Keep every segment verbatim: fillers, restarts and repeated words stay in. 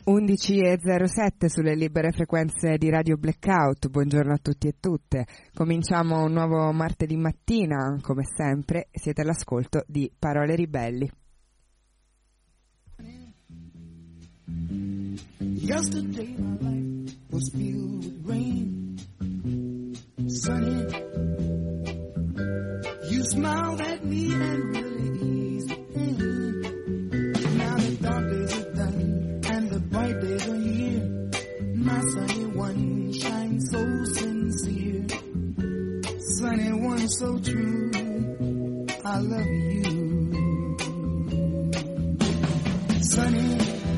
undici e zero sette sulle libere frequenze di Radio Blackout. Buongiorno a tutti e tutte. Cominciamo un nuovo martedì mattina, come sempre siete all'ascolto di Parole Ribelli. Yesterday my life was filled with rain, sunny. You smiled at me and really eased the pain. Now the dark days are done and the bright days are here. My sunny one shines so sincere, sunny one so true. I love you, sunny.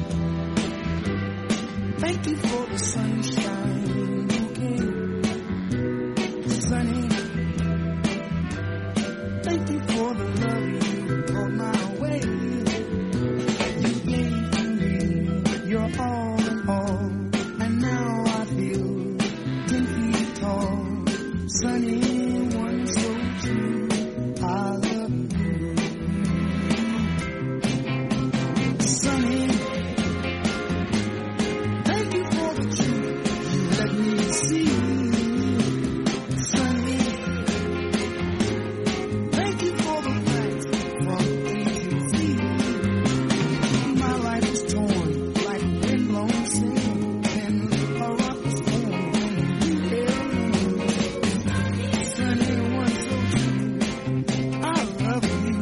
Thank you for the sunshine you gave, sunny. Thank you for the love you brought my way. You gave to me your all in all, and now I feel ten feet tall. Sunny one so true, I love you, sunny. See, sunny. Thank you for the facts from A to Z. My life is torn like windblown sand, and a rock is torn when you held me. Sunny one so true, I love you,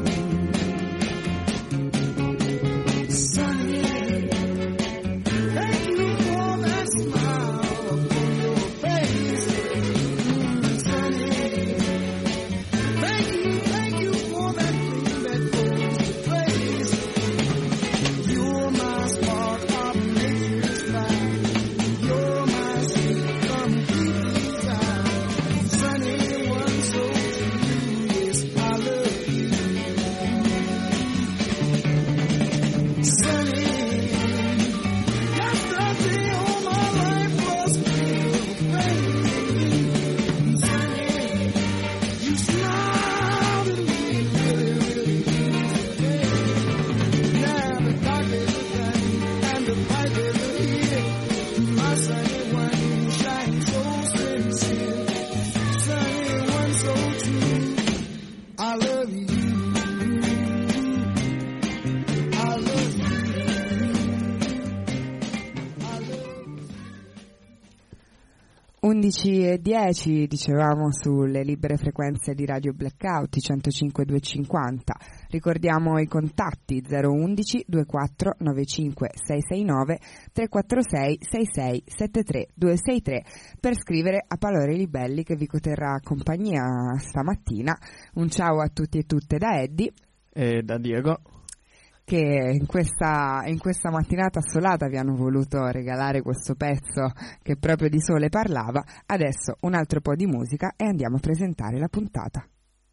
sunny. Thank you for that smile. undici e dieci dicevamo sulle libere frequenze di Radio Blackout, i centocinque duecentocinquanta. Ricordiamo i contatti zero undici ventiquattro novantacinque seicentonovantanove tre quattro sei sei sei sette tre due sei tre per scrivere a Parole Ribelli, che vi terrà compagnia stamattina. Un ciao a tutti e tutte da Eddie e da Diego, che in questa, in questa mattinata assolata vi hanno voluto regalare questo pezzo che proprio di sole parlava. Adesso un altro po' di musica e andiamo a presentare la puntata.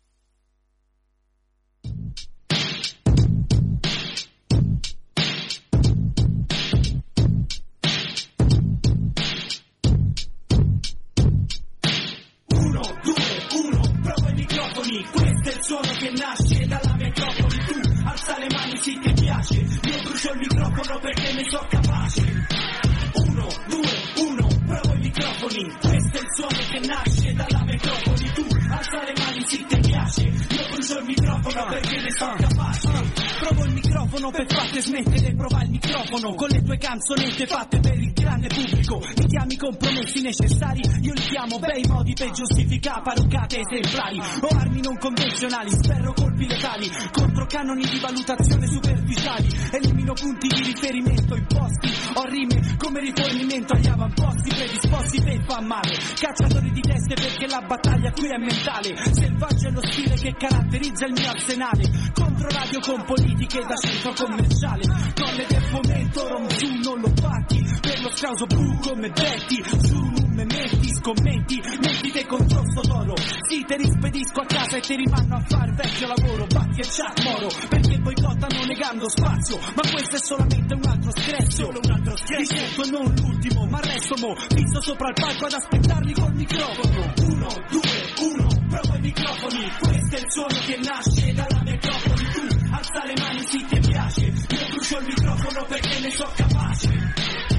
Uno, due, uno, provo i microfoni, questo è il suono che nasce dalla metropoli. Tu alza le mani se ti piace, io brucio il microfono perché ne so capace. Uno, due, uno, provo i microfoni, questo è il suono che nasce dalla metropoli. Tu alza le mani se ti piace, io brucio il microfono perché ne so capace. Provo il microfono per farti smettere, prova il microfono con le tue canzonette fatte per il grande pubblico. Mi chiami compromessi necessari, io li chiamo bei modi per giustificare parruccate esemplari o armi non convenzionali, sferro colpi letali contro canoni di valutazione superficiali. Elimino punti di riferimento imposti, ho rime come rifornimento agli avamposti predisposti per far male. Cacciatori di teste perché la battaglia qui è mentale, selvaggio è lo stile che caratterizza il mio arsenale. Contro radio con politiche da centro commerciale, colle del fomento rom su non lo batti, per lo scauso blu come Betty, su non me metti scommenti, mettite contro sto toro, sì te rispedisco a casa e ti rimanno a far vecchio lavoro. Batti e chat moro perché boicottano negando spazio, ma questo è solamente un altro screzio, solo un altro screzio. Di certo non l'ultimo, ma resto mo fisso sopra il palco ad aspettarli col microfono. Uno, due, uno, provo i microfoni, questo è il suono che nasce dalla metropoli. Tu alza le mani se ti piace, io brucio il microfono perché ne so capace.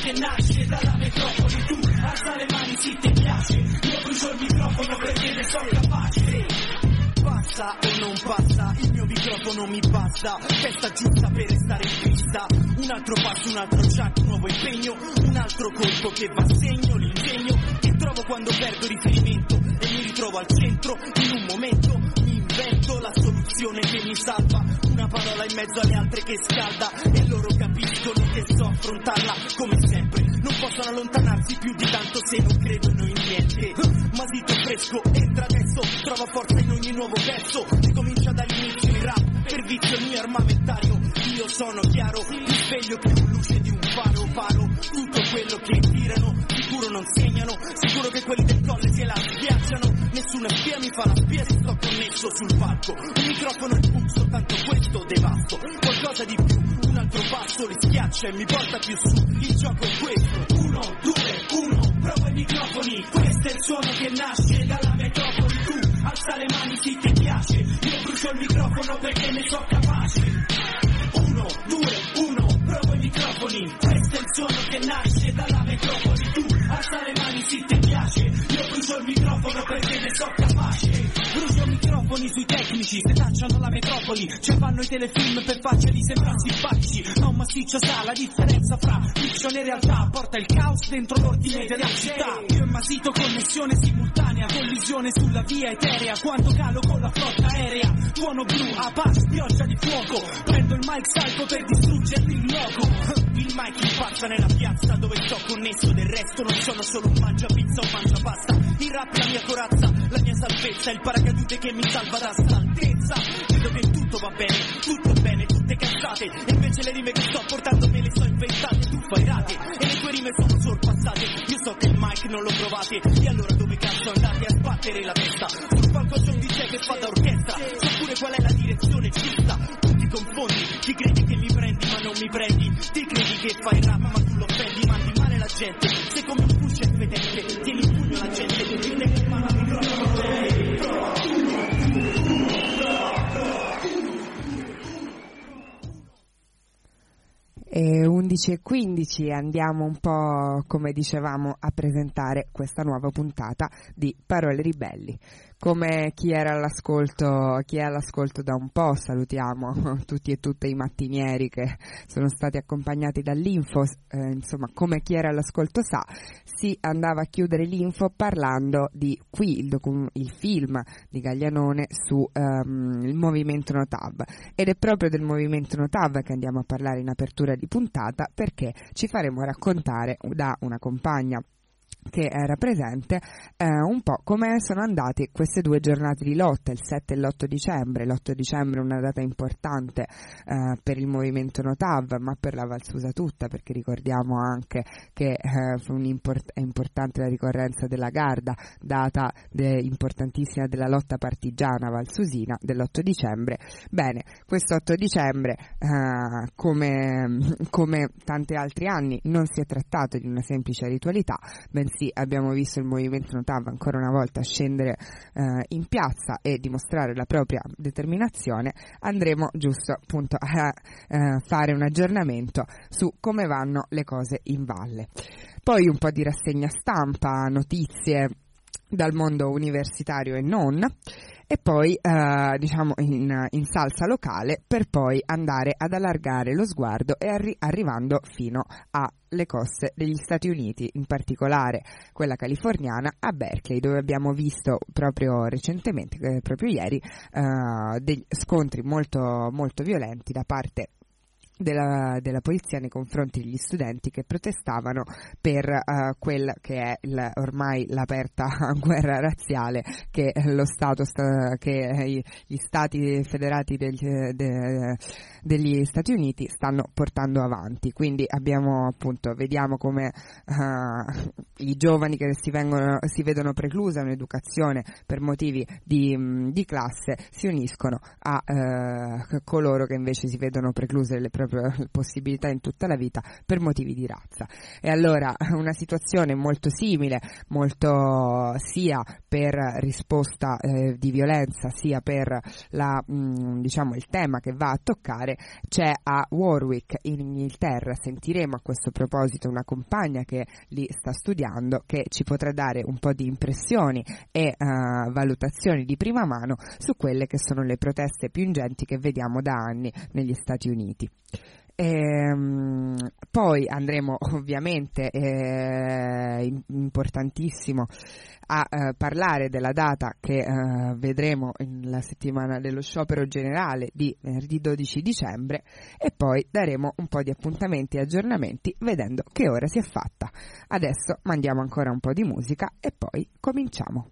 che nasce dalla metropoli. Tu alza le mani se ti piace, io brucio il microfono perché ne sono capace. Passa o non passa, il mio microfono mi basta, testa giusta per restare in pista. Un altro passo, un altro jack, un nuovo impegno, un altro colpo che va a segno, l'impegno che trovo quando perdo riferimento e mi ritrovo al centro in un momento. Mi invento la soluzione che mi salva, una parola in mezzo alle altre che scalda, e loro capiscono che so affrontarla come sempre. Non possono allontanarsi più di tanto se non credono in niente. Ma dito fresco, entra adesso, trova forza in ogni nuovo verso. Ricomincia dall'inizio il rap, per vizio il mio armamentario. Io sono chiaro, mi sveglio più luce di un faro, paro tutto quello che tirano, sicuro non segnano, sicuro che quelli del colle se la schiacciano. Nessuna spia mi fa la spia se sto connesso sul palco. Un microfono in pulso, tanto questo devasto. Qualcosa di più, un altro passo li schiaccia e mi porta più su. Il gioco è questo. Uno, due, uno, prova i microfoni. Questo è il suono che nasce dalla metropoli. Tu alza le mani se ti piace, io brucio il microfono perché ne so capace. Uno, due, uno, provo i microfoni. Questo è il suono che nasce dalla metropoli. Tu alza le mani se ti piace, io brucio il microfono perché ne so capace. Brucio microfoni sui tecnici, se tacciano la metropoli. Ci fanno i telefilm per farceli sembrare simpatici. Ma un massiccio sa la differenza fra fiction e realtà. Porta il caos dentro l'ordine della città. Io e Masito connessione simultanea, collisione sulla via eterea. Quando calo con la flotta aerea, tuono blu, a pass, pioggia di fuoco. Prendo il mic salto per distruggerti il loco. Il mic impazza nella piazza dove sto connesso. Del resto non sono solo un mangia pizza o mangia pasta. Il rap la mia corazza, la mia salvezza, il paracadute che mi salva da stanchezza. Vedo che tutto va bene, tutto bene, tutte cazzate. E invece le rime che sto portando me le so inventate. Tu fai rate e le tue rime sono sorpassate. Io so che il mic non lo provate, e allora dove cazzo andate a sbattere la testa? Sul palco c'è un D J che fa da orchestra, so pure qual è la direzione giusta. Tu ti confondi, ti credi che mi prendi ma non mi prendi. Ti credi che fai rap ma tu lo offendi, mandi male la gente. Se come un pusher fedele, tieni in pugno la gente. Ti devi in mano al microfono. E undici e quindici andiamo un po', come dicevamo, a presentare questa nuova puntata di Parole Ribelli. Come chi era all'ascolto, chi è all'ascolto da un po', salutiamo tutti e tutte i mattinieri che sono stati accompagnati dall'info, eh, insomma, come chi era all'ascolto sa, si andava a chiudere l'info parlando di qui, il, docu- il film di Gaglianone su um, il movimento Notav, ed è proprio del movimento Notav che andiamo a parlare in apertura di puntata, perché ci faremo raccontare da una compagna che era presente eh, un po' come sono andate queste due giornate di lotta, il sette e l'otto dicembre. L'otto dicembre è una data importante eh, per il movimento Notav, ma per la Valsusa tutta, perché ricordiamo anche che eh, fu import- è importante la ricorrenza della Garda, data de- importantissima della lotta partigiana valsusina dell'otto dicembre. Bene, questo otto dicembre eh, come, come tanti altri anni non si è trattato di una semplice ritualità, bensì abbiamo visto il movimento Notav ancora una volta scendere eh, in piazza e dimostrare la propria determinazione. Andremo giusto appunto a eh, fare un aggiornamento su come vanno le cose in valle. Poi un po' di rassegna stampa, notizie dal mondo universitario e non, e poi eh, diciamo in, in salsa locale, per poi andare ad allargare lo sguardo e arri- arrivando fino alle coste degli Stati Uniti, in particolare quella californiana, a Berkeley, dove abbiamo visto proprio recentemente, eh, proprio ieri, eh, degli scontri molto, molto violenti da parte Della, della polizia nei confronti degli studenti che protestavano per uh, quella che è il, ormai l'aperta guerra razziale che lo Stato sta, che gli Stati federati degli, de, degli Stati Uniti stanno portando avanti. Quindi abbiamo appunto, vediamo come uh, i giovani che si, vengono, si vedono preclusa un'educazione per motivi di, di classe si uniscono a uh, coloro che invece si vedono precluse le proprie possibilità in tutta la vita per motivi di razza. E allora una situazione molto simile, molto sia per risposta eh, di violenza, sia per la, mh, diciamo il tema che va a toccare, particolare c'è a Warwick in Inghilterra. Sentiremo a questo proposito una compagna che li sta studiando, che ci potrà dare un po' di impressioni e uh, valutazioni di prima mano su quelle che sono le proteste più ingenti che vediamo da anni negli Stati Uniti. Ehm, poi andremo ovviamente, eh, importantissimo, a eh, parlare della data che eh, vedremo nella settimana dello sciopero generale di venerdì dodici dicembre, e poi daremo un po' di appuntamenti e aggiornamenti vedendo che ora si è fatta. Adesso mandiamo ancora un po' di musica e poi cominciamo.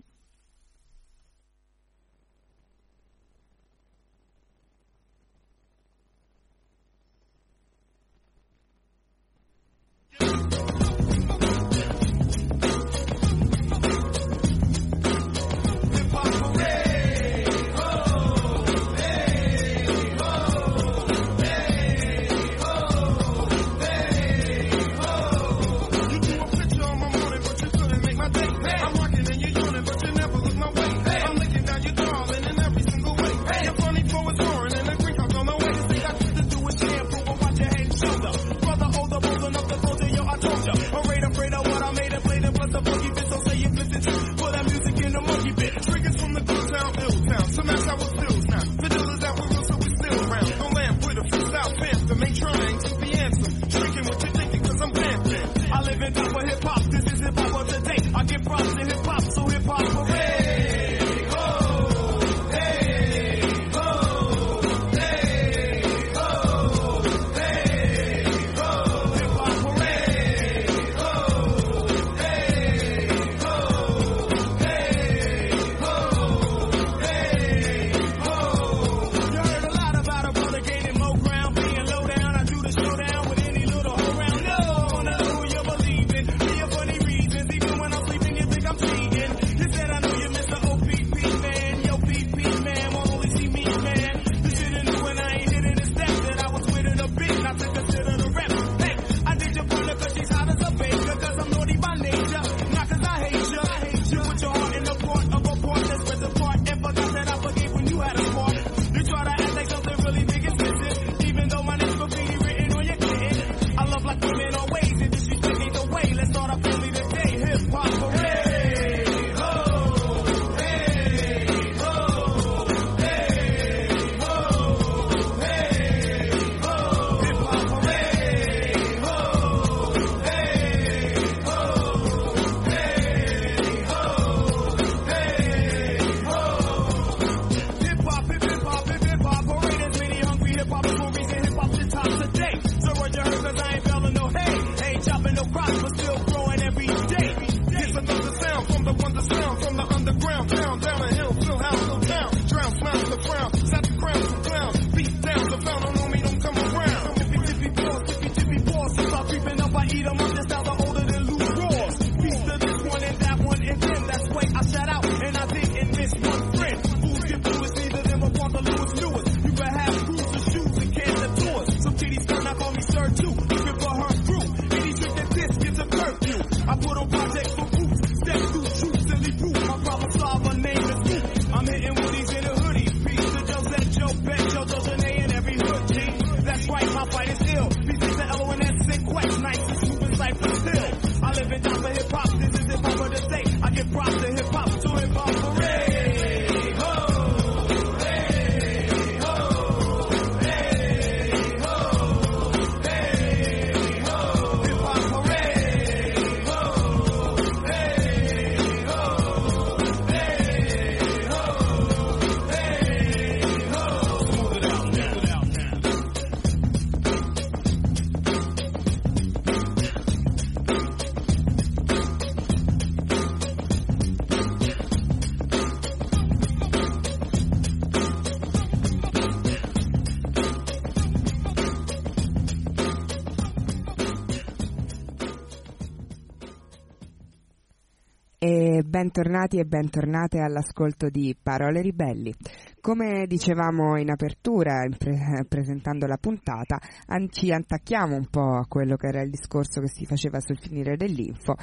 E bentornati e bentornate all'ascolto di Parole Ribelli. Come dicevamo in apertura, in pre- presentando la puntata, an- ci attacchiamo un po' a quello che era il discorso che si faceva sul finire dell'info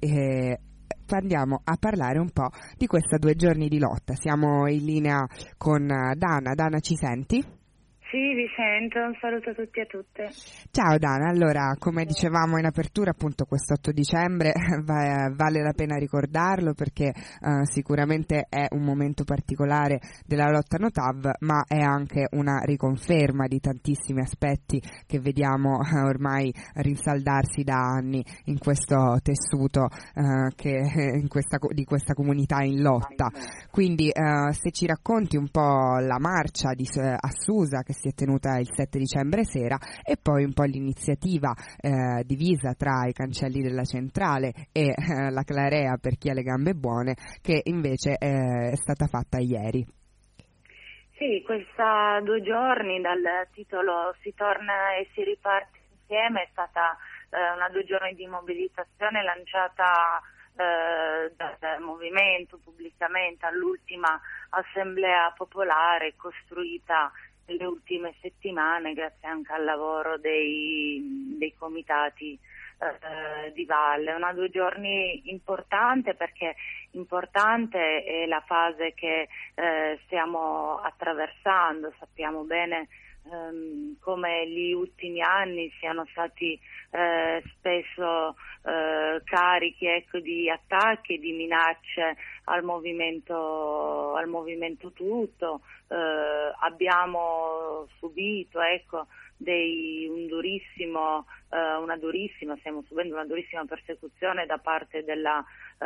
e andiamo a parlare un po' di questa due giorni di lotta. Siamo in linea con Dana. Dana, ci senti? Sì, vi sento, un saluto a tutti e a tutte. Ciao Dana, allora come dicevamo in apertura, appunto quest'otto dicembre va, vale la pena ricordarlo perché eh, sicuramente è un momento particolare della lotta No T A V, ma è anche una riconferma di tantissimi aspetti che vediamo eh, ormai rinsaldarsi da anni in questo tessuto eh, che, in questa, di questa comunità in lotta. Quindi eh, se ci racconti un po' la marcia di, a Susa che si è tenuta il sette dicembre sera e poi un po' l'iniziativa eh, divisa tra i cancelli della centrale e eh, la Clarea per chi ha le gambe buone, che invece eh, è stata fatta ieri. Sì, questa due giorni dal titolo Si torna e si riparte insieme è stata eh, una due giorni di mobilitazione lanciata eh, dal movimento pubblicamente all'ultima assemblea popolare costruita nelle ultime settimane grazie anche al lavoro dei, dei comitati eh, di valle. Una due giorni importante perché importante è la fase che eh, stiamo attraversando. Sappiamo bene ehm, come gli ultimi anni siano stati eh, spesso eh, carichi ecco, di attacchi, di minacce al movimento, al movimento tutto. Eh, abbiamo subito ecco, dei, un durissimo, eh, una durissima, stiamo subendo una durissima persecuzione da parte della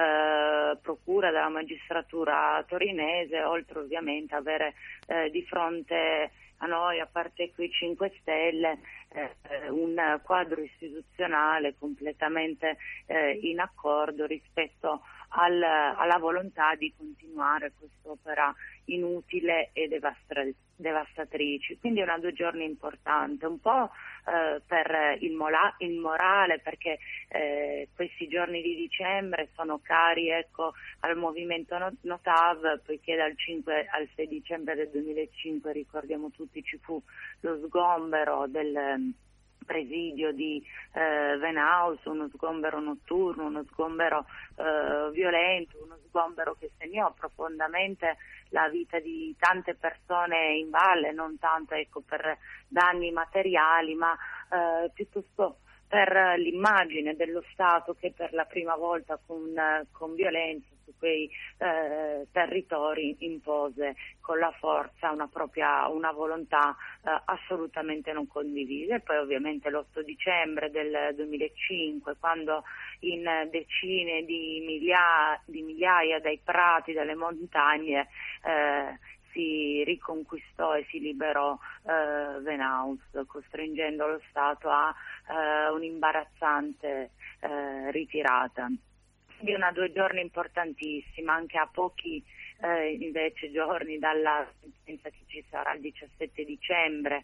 eh, procura, della magistratura torinese, oltre ovviamente a avere eh, di fronte a noi, a parte qui cinque Stelle, eh, un quadro istituzionale completamente eh, in accordo rispetto al, alla volontà di continuare quest'opera inutile e devastra- devastatrice. Quindi è una due giorni importante, un po' eh, per il, mola- il morale, perché eh, questi giorni di dicembre sono cari ecco, al movimento no- No T A V, poiché dal cinque al sei dicembre del duemilacinque, ricordiamo tutti, ci fu lo sgombero del presidio di eh, Venaus, uno sgombero notturno, uno sgombero eh, violento, uno sgombero che segnò profondamente la vita di tante persone in valle, non tanto ecco, per danni materiali, ma eh, piuttosto per l'immagine dello Stato che per la prima volta con, con violenza su quei eh, territori impose con la forza una propria una volontà eh, assolutamente non condivisa. E poi ovviamente l'otto dicembre del duemilacinque, quando in decine di migliaia, di migliaia dai prati, dalle montagne eh, si riconquistò e si liberò eh, Venaus, costringendo lo Stato a eh, un'imbarazzante eh, ritirata. Quindi una due giorni importantissima, anche a pochi eh, invece giorni dalla sentenza che ci sarà il diciassette dicembre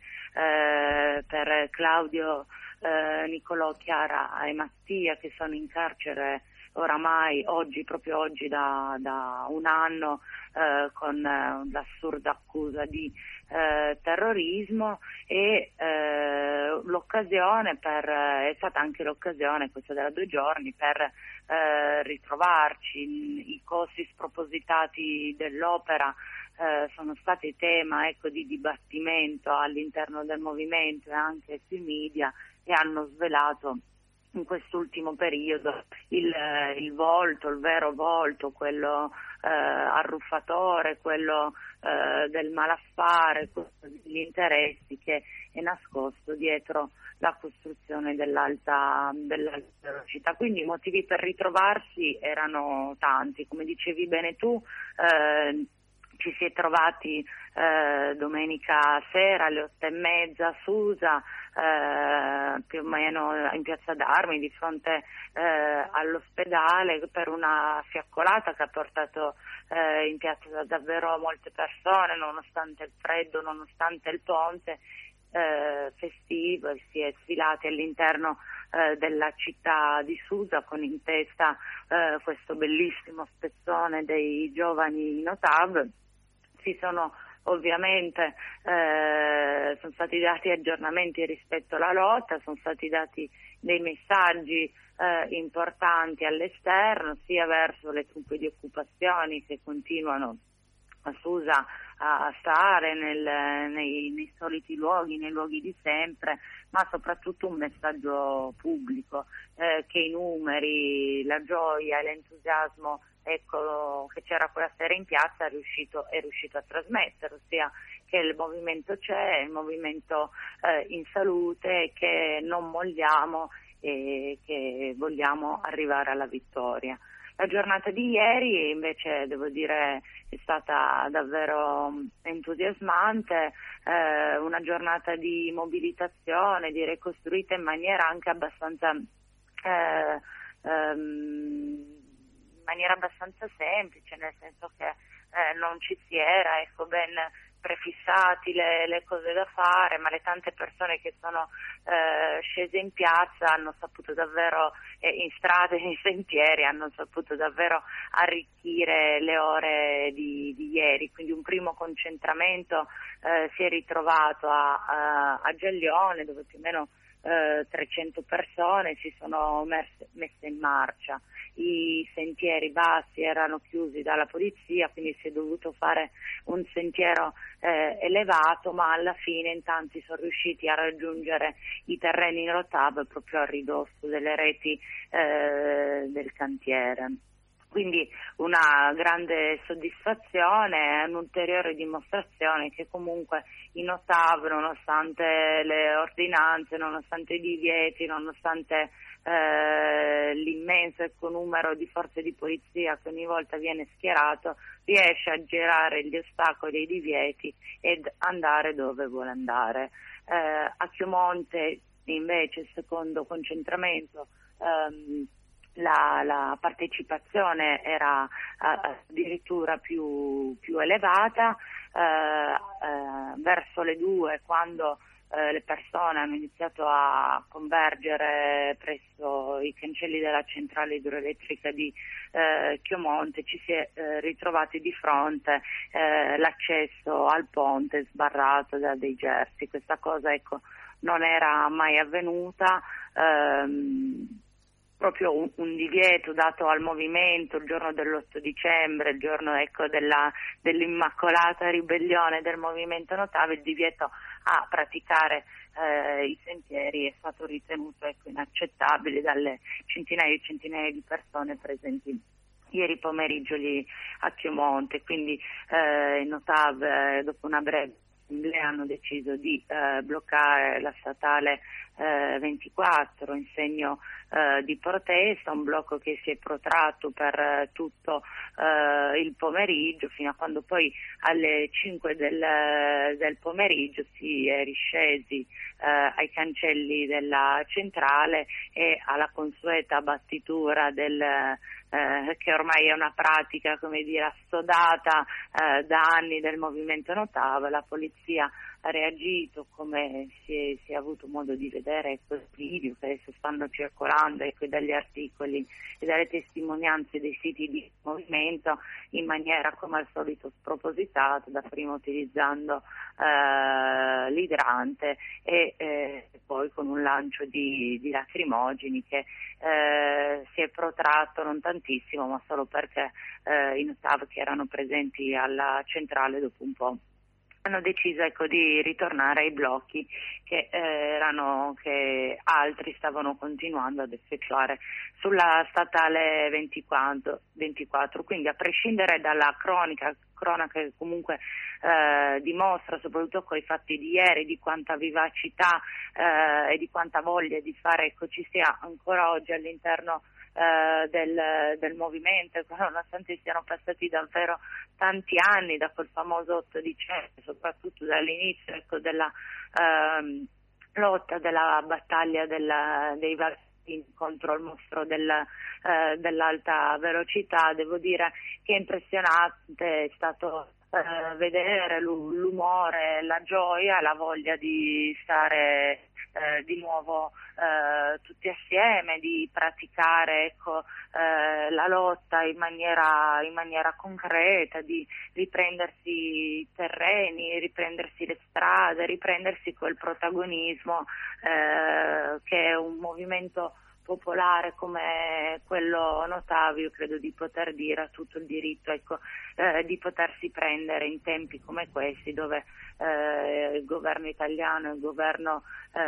eh, per Claudio eh, Nicolò, Chiara e Mattia, che sono in carcere oramai oggi, proprio oggi da, da un anno eh, con eh, l'assurda accusa di eh, terrorismo e eh, l'occasione per, è stata anche l'occasione questa della due giorni per eh, ritrovarci. I costi spropositati dell'opera eh, sono stati tema ecco, di dibattimento all'interno del movimento e anche sui media, e hanno svelato in quest'ultimo periodo il, il volto, il vero volto, quello eh, arruffatore, quello eh, del malaffare, degli interessi che è nascosto dietro la costruzione dell'alta, dell'alta velocità. Quindi i motivi per ritrovarsi erano tanti, come dicevi bene tu. Eh, Ci si è trovati eh, domenica sera alle otto e mezza a Susa, eh, più o meno in piazza d'Armi, di fronte eh, all'ospedale, per una fiaccolata che ha portato eh, in piazza davvero molte persone, nonostante il freddo, nonostante il ponte eh, festivo. Si è sfilati all'interno eh, della città di Susa con in testa eh, questo bellissimo spezzone dei giovani No T A V. Si sono ovviamente eh, sono stati dati aggiornamenti rispetto alla lotta, sono stati dati dei messaggi eh, importanti all'esterno, sia verso le truppe di occupazioni che continuano a Susa a stare nel, nei, nei soliti luoghi, nei luoghi di sempre, ma soprattutto un messaggio pubblico eh, che i numeri, la gioia e l'entusiasmo, ecco, che c'era quella sera in piazza è riuscito, è riuscito a trasmettere, ossia che il movimento c'è, il movimento eh, in salute, che non molliamo e che vogliamo arrivare alla vittoria. La giornata di ieri invece, devo dire, è stata davvero entusiasmante, eh, una giornata di mobilitazione, direi costruita in maniera anche abbastanza eh, ehm, in maniera abbastanza semplice, nel senso che eh, non ci si era ecco ben prefissati le, le cose da fare, ma le tante persone che sono eh, scese in piazza hanno saputo davvero, eh, in strade e nei sentieri, hanno saputo davvero arricchire le ore di, di ieri, quindi un primo concentramento eh, si è ritrovato a, a, a Giaglione, dove più o meno eh, trecento persone si sono messe, messe in marcia. I sentieri bassi erano chiusi dalla polizia, quindi si è dovuto fare un sentiero eh, elevato, ma alla fine in tanti sono riusciti a raggiungere i terreni in rotab proprio a ridosso delle reti eh, del cantiere. Quindi una grande soddisfazione, un'ulteriore dimostrazione che comunque i Notav, nonostante le ordinanze, nonostante i divieti, nonostante eh, l'immenso ecco, numero di forze di polizia che ogni volta viene schierato, riesce a girare gli ostacoli e i divieti ed andare dove vuole andare. Eh, a Chiomonte invece il secondo concentramento, ehm, La, la partecipazione era uh, addirittura più, più elevata, uh, uh, verso le due, quando uh, le persone hanno iniziato a convergere presso i cancelli della centrale idroelettrica di uh, Chiomonte, ci si è uh, ritrovati di fronte uh, l'accesso al ponte sbarrato da dei gersi. Questa cosa ecco non era mai avvenuta. Um, proprio un, un divieto dato al movimento il giorno dell'otto dicembre, il giorno ecco della, dell'immacolata ribellione del movimento Notav, il divieto a praticare eh, i sentieri è stato ritenuto ecco, inaccettabile dalle centinaia e centinaia di persone presenti ieri pomeriggio lì a Chiomonte. Quindi eh, i Notav eh, dopo una breve assemblea hanno deciso di eh, bloccare la statale eh, ventiquattro in segno eh, di protesta, un blocco che si è protratto per eh, tutto eh, il pomeriggio, fino a quando poi alle cinque del, del pomeriggio si è riscesi eh, ai cancelli della centrale e alla consueta battitura del Eh, che ormai è una pratica, come dire, assodata eh, da anni del movimento Notav. La polizia ha reagito, come si è, si è avuto modo di vedere ecco, i video che adesso stanno circolando ecco, dagli articoli e dalle testimonianze dei siti di movimento, in maniera come al solito spropositata, dapprima utilizzando eh, l'idrante e eh, poi con un lancio di, di lacrimogeni che eh, si è protratto non tantissimo, ma solo perché eh, i Notav che erano presenti alla centrale dopo un po' hanno deciso ecco, di ritornare ai blocchi che, eh, erano, che altri stavano continuando ad effettuare sulla statale ventiquattro, ventiquattro. Quindi a prescindere dalla cronica, cronaca che comunque eh, dimostra, soprattutto con i fatti di ieri, di quanta vivacità eh, e di quanta voglia di fare ecco, ci sia ancora oggi all'interno Uh, del, del movimento, nonostante siano passati davvero tanti anni da quel famoso otto dicembre, soprattutto dall'inizio ecco, della uh, lotta, della battaglia della, dei vaccini contro il mostro del, uh, dell'alta velocità. Devo dire che è impressionante è stato uh, vedere l'umore, la gioia, la voglia di stare Uh, di nuovo uh, tutti assieme, di praticare ecco, uh, la lotta in maniera, in maniera concreta, di riprendersi i terreni, riprendersi le strade, riprendersi quel protagonismo uh, che un movimento popolare come quello Notav, io credo di poter dire a tutto il diritto, ecco, eh, di potersi prendere in tempi come questi, dove eh, il governo italiano e il governo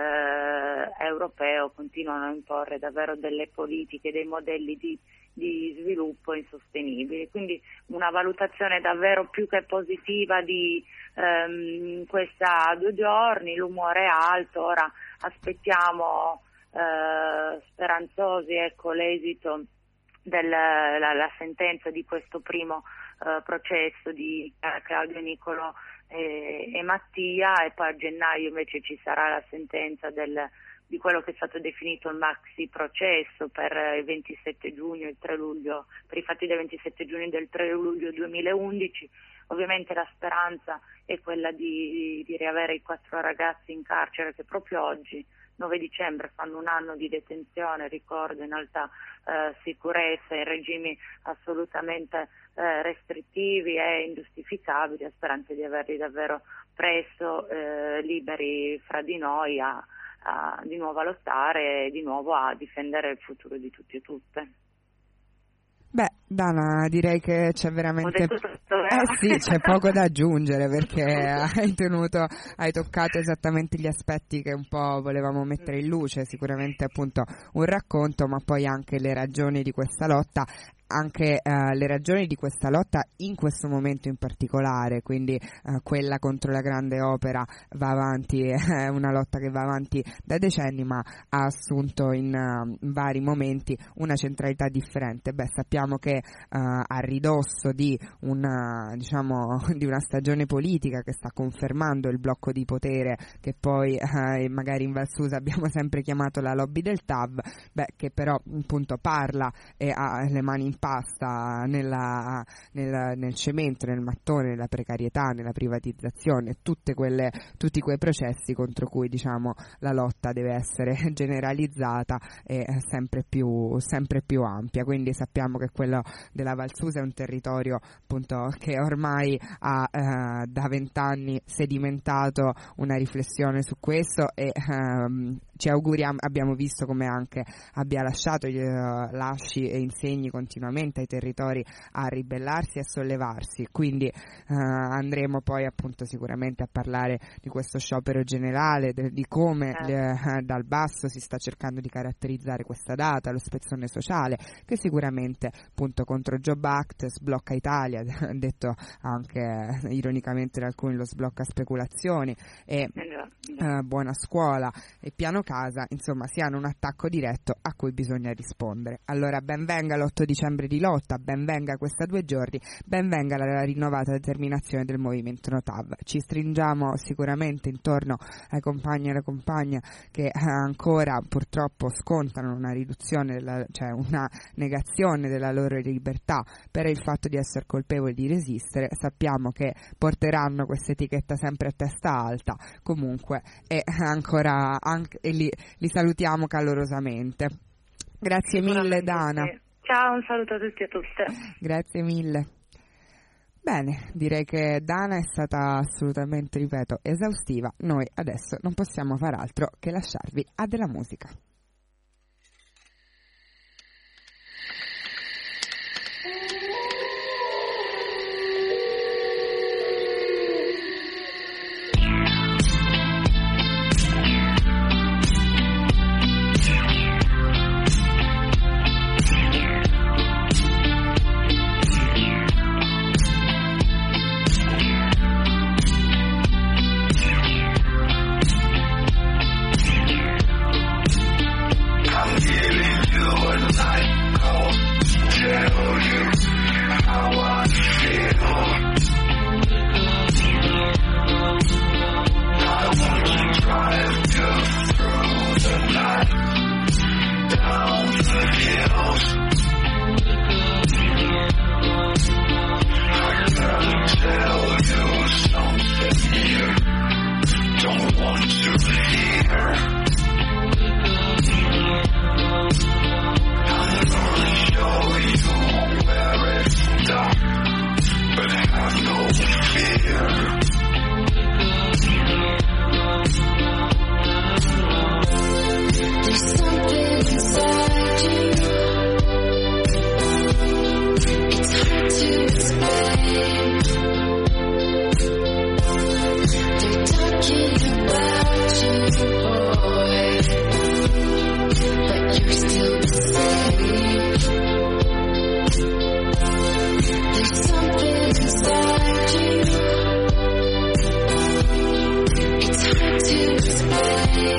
eh, europeo continuano a imporre davvero delle politiche, dei modelli di di sviluppo insostenibili. Quindi una valutazione davvero più che positiva di ehm, questa due giorni, l'umore è alto, ora aspettiamo eh, speranzosi, ecco, l'esito della la, la sentenza di questo primo eh, processo di Claudio Niccolò e, e Mattia, e poi a gennaio invece ci sarà la sentenza del di quello che è stato definito il maxi processo per il ventisette giugno e il tre luglio, per i fatti del ventisette giugno e del tre luglio duemilaundici. Ovviamente la speranza è quella di, di riavere i quattro ragazzi in carcere che proprio oggi, nove dicembre, fanno un anno di detenzione, ricordo, in alta eh, sicurezza, in regimi assolutamente eh, restrittivi e ingiustificabili, a speranza di averli davvero presto eh, liberi fra di noi a A, di nuovo a lottare e di nuovo a difendere il futuro di tutti e tutte. Beh, Dana, direi che c'è veramente... Ho detto tutto, eh? eh sì, c'è poco da aggiungere, perché hai tenuto, hai toccato esattamente gli aspetti che un po' volevamo mettere in luce, sicuramente appunto un racconto, ma poi anche le ragioni di questa lotta, anche uh, le ragioni di questa lotta in questo momento in particolare, quindi uh, quella contro la grande opera va avanti, è una lotta che va avanti da decenni, ma ha assunto in uh, vari momenti una centralità differente. Beh, sappiamo che uh, a ridosso di una, diciamo, di una stagione politica che sta confermando il blocco di potere che poi uh, magari in Val Susa abbiamo sempre chiamato la lobby del T A V, beh, che però appunto parla e ha le mani in pasta nella, nel, nel cemento, nel mattone, nella precarietà, nella privatizzazione, tutte quelle, tutti quei processi contro cui, diciamo, la lotta deve essere generalizzata e sempre più, sempre più ampia. Quindi sappiamo che quello della Val Susa è un territorio appunto che ormai ha eh, da vent'anni sedimentato una riflessione su questo e ehm, ci auguriamo, abbiamo visto come anche abbia lasciato, eh, lasci e insegni continuamente ai territori a ribellarsi e a sollevarsi, quindi eh, andremo poi appunto sicuramente a parlare di questo sciopero generale, de, di come eh, dal basso si sta cercando di caratterizzare questa data, lo spezzone sociale che sicuramente appunto contro Job Act, sblocca Italia, detto anche ironicamente da alcuni lo sblocca speculazioni e eh, buona scuola e piano casa, insomma siano un attacco diretto a cui bisogna rispondere. Allora ben venga l'otto dicembre di lotta, ben venga questa due giorni, ben venga la rinnovata determinazione del movimento Notav. Ci stringiamo sicuramente intorno ai compagni e alle compagne che ancora purtroppo scontano una riduzione, della, cioè una negazione della loro libertà per il fatto di essere colpevoli di resistere. Sappiamo che porteranno questa etichetta sempre a testa alta comunque e ancora anche, e li, li salutiamo calorosamente. Grazie mille Dana. Ciao, un saluto a tutti e a tutte. Grazie mille. Bene, direi che Dana è stata assolutamente, ripeto, esaustiva. Noi adesso non possiamo far altro che lasciarvi a della musica.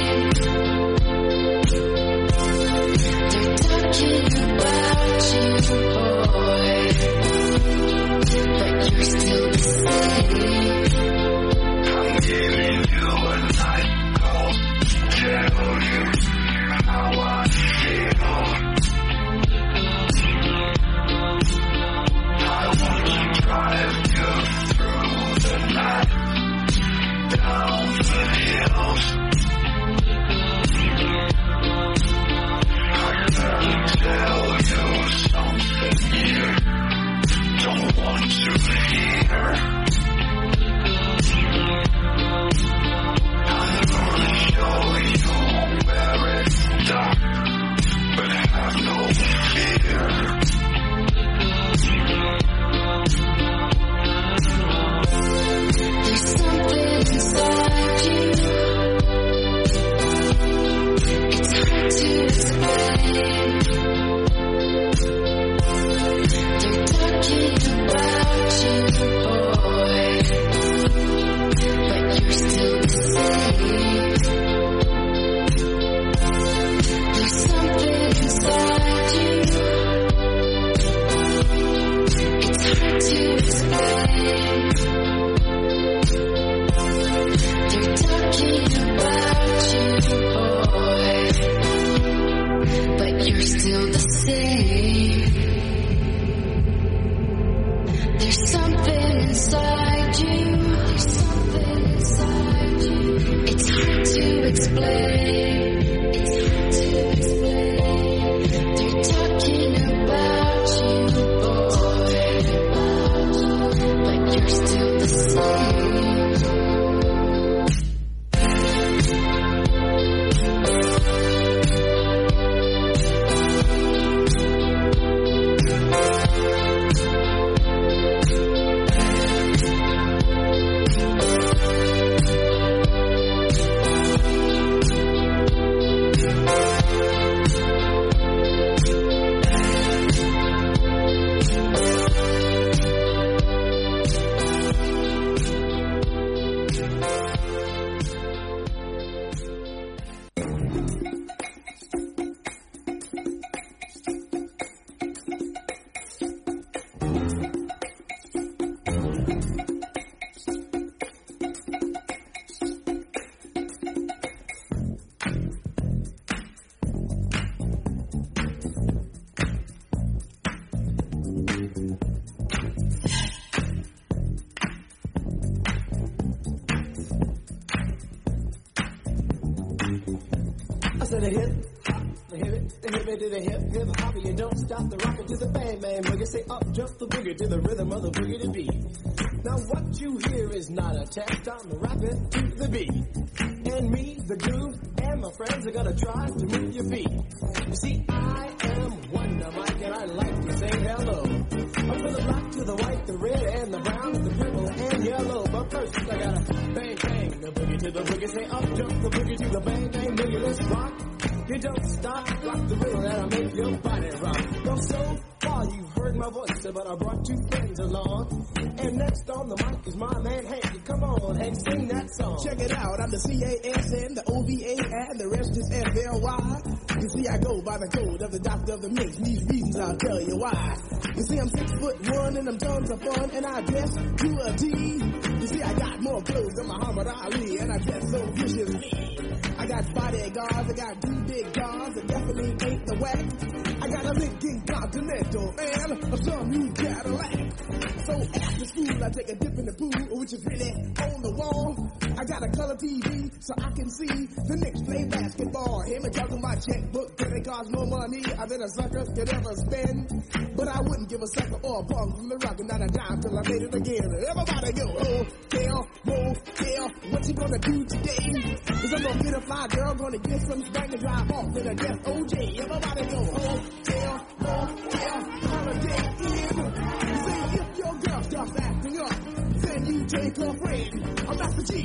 to the hip, hop, the hip, the hip to the hip, hip hop, you don't stop the rocket to the bang bang boogie. Say up, jump the boogie to the rhythm of the boogie to beat. Now what you hear is not a test, I'm rapping to the beat. And me, the groove, and my friends are gonna try to move your feet. You see, I am Wonder Mike, and I like to say hello. Up to the black, to the white, the red, and the brown, the purple, and yellow. But first, I gotta bang bang the boogie to the boogie. Say up, jump the boogie to the bang bang boogie. Let's rock. You don't stop, rock the rhythm that'll make your body rock. Well, so far you've heard my voice, but I brought two friends along. And next on the mic is my man Hank. Come on, Hank, sing that song. Check it out, I'm the C A S N, the O V A, and the rest is F L Y. You see, I go by the code of the doctor of the mix, and these reasons I'll tell you why. You see, I'm six foot one, and I'm tons of fun, and I dress to a T. You see, I got more clothes than Muhammad Ali, and I dress so viciously. I got bodyguards, I got two big guns, it definitely ain't the whack. I got a Lincoln Continental, man, a some new Cadillac. So after school, I take a dip in the pool, which is really on the wall. I got a color T V, so I can see the Knicks play basketball. Him and talking my checkbook, cause it costs more money than a sucker could ever spend. But I wouldn't give a sucker or a bum from the rock, and not a dime till I made it again. Everybody go, oh, tell, motel, what you gonna do today? Cause I'm gonna get a fly girl, gonna get some spank and drive off in a death O J. Everybody go, hotel, motel, holiday inn. You say if your girl starts acting up, then you take her friend. I'm Master G.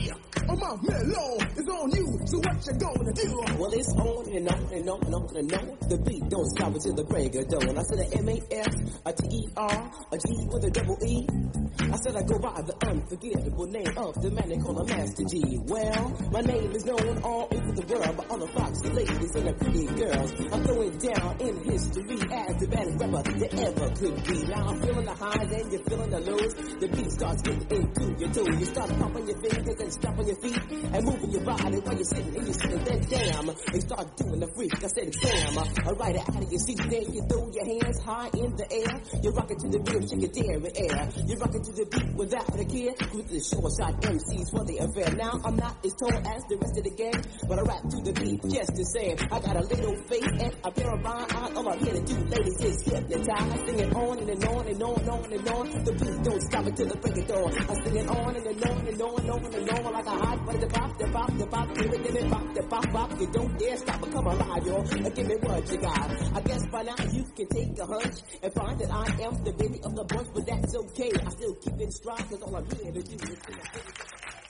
Oh, my mellow is on you, so what you gonna do? Well, it's on and on and on and on and on. The beat don't stop until the break of dawn. I said a M A S, a T E R, a G with a double E. I said I go by the unforgettable name of the man they call a Master G. Well, my name is known all over the world by all the foxy ladies and the pretty girls. I'm going down in history as the baddest rapper that ever could be. Now I'm feeling the highs and you're feeling the lows. The beat starts getting into your toe. You start pumping your fingers and stomping your feet and moving your body while you're sitting and you're sitting. Then damn, they start doing the freak. I said damn, alright, out of your seat. Then you throw your hands high in the air. You're rocking to the rhythm, shake your dairy air. You're rocking to the beat without a care. With the short shot M Cs for the affair. Now I'm not as tall as the rest of the gang, but I rap to the beat just the same. I got a little face and a pair of rhyme eyes. All I'm here to do, ladies, is hypnotize. I sing it on and, and on and on and on and on. The beat don't stop until the break of dawn. I sing it on and, and on and on and on and on like a hot butter. The pop, the pop, the pop, give it, give it, pop, the pop, pop. You don't dare stop or come alive, y'all. Give me what you got. I guess by now you can take a hunch and find that I am the baby of the bunch, but that's okay. I still keep it strong, cause all I'm here to do is sing it.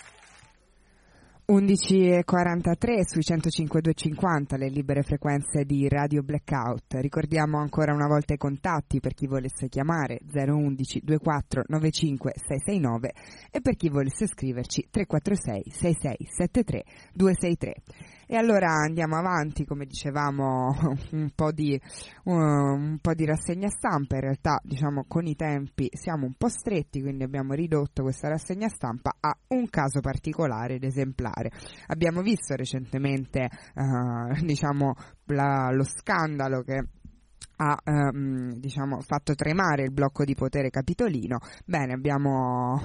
undici e quarantatré sui centocinque duecentocinquanta, le libere frequenze di Radio Blackout. Ricordiamo ancora una volta i contatti per chi volesse chiamare: zero undici ventiquattro novantacinque seicentosessantanove e per chi volesse scriverci tre quattro sei sei sei sette tre due sei tre. E allora andiamo avanti, come dicevamo, un po' di uh, un po' di rassegna stampa. In realtà, diciamo, con i tempi siamo un po' stretti, quindi abbiamo ridotto questa rassegna stampa a un caso particolare ed esemplare. Abbiamo visto recentemente uh, diciamo la, lo scandalo che ha um, diciamo fatto tremare il blocco di potere capitolino. Bene, abbiamo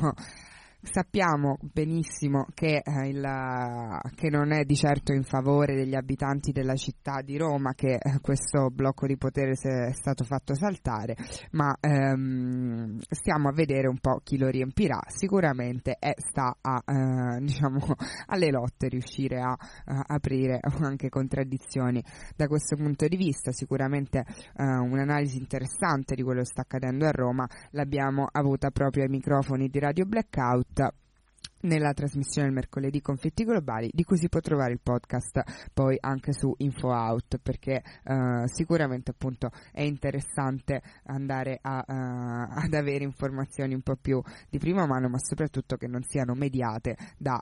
sappiamo benissimo che, eh, il, che non è di certo in favore degli abitanti della città di Roma che eh, questo blocco di potere è stato fatto saltare, ma ehm, stiamo a vedere un po' chi lo riempirà. Sicuramente è, sta a, eh, diciamo, alle lotte riuscire a, a aprire anche contraddizioni da questo punto di vista. Sicuramente eh, un'analisi interessante di quello che sta accadendo a Roma l'abbiamo avuta proprio ai microfoni di Radio Blackout nella trasmissione del mercoledì Conflitti Globali, di cui si può trovare il podcast poi anche su InfoOut, perché uh, sicuramente appunto è interessante andare a, uh, ad avere informazioni un po' più di prima mano, ma soprattutto che non siano mediate da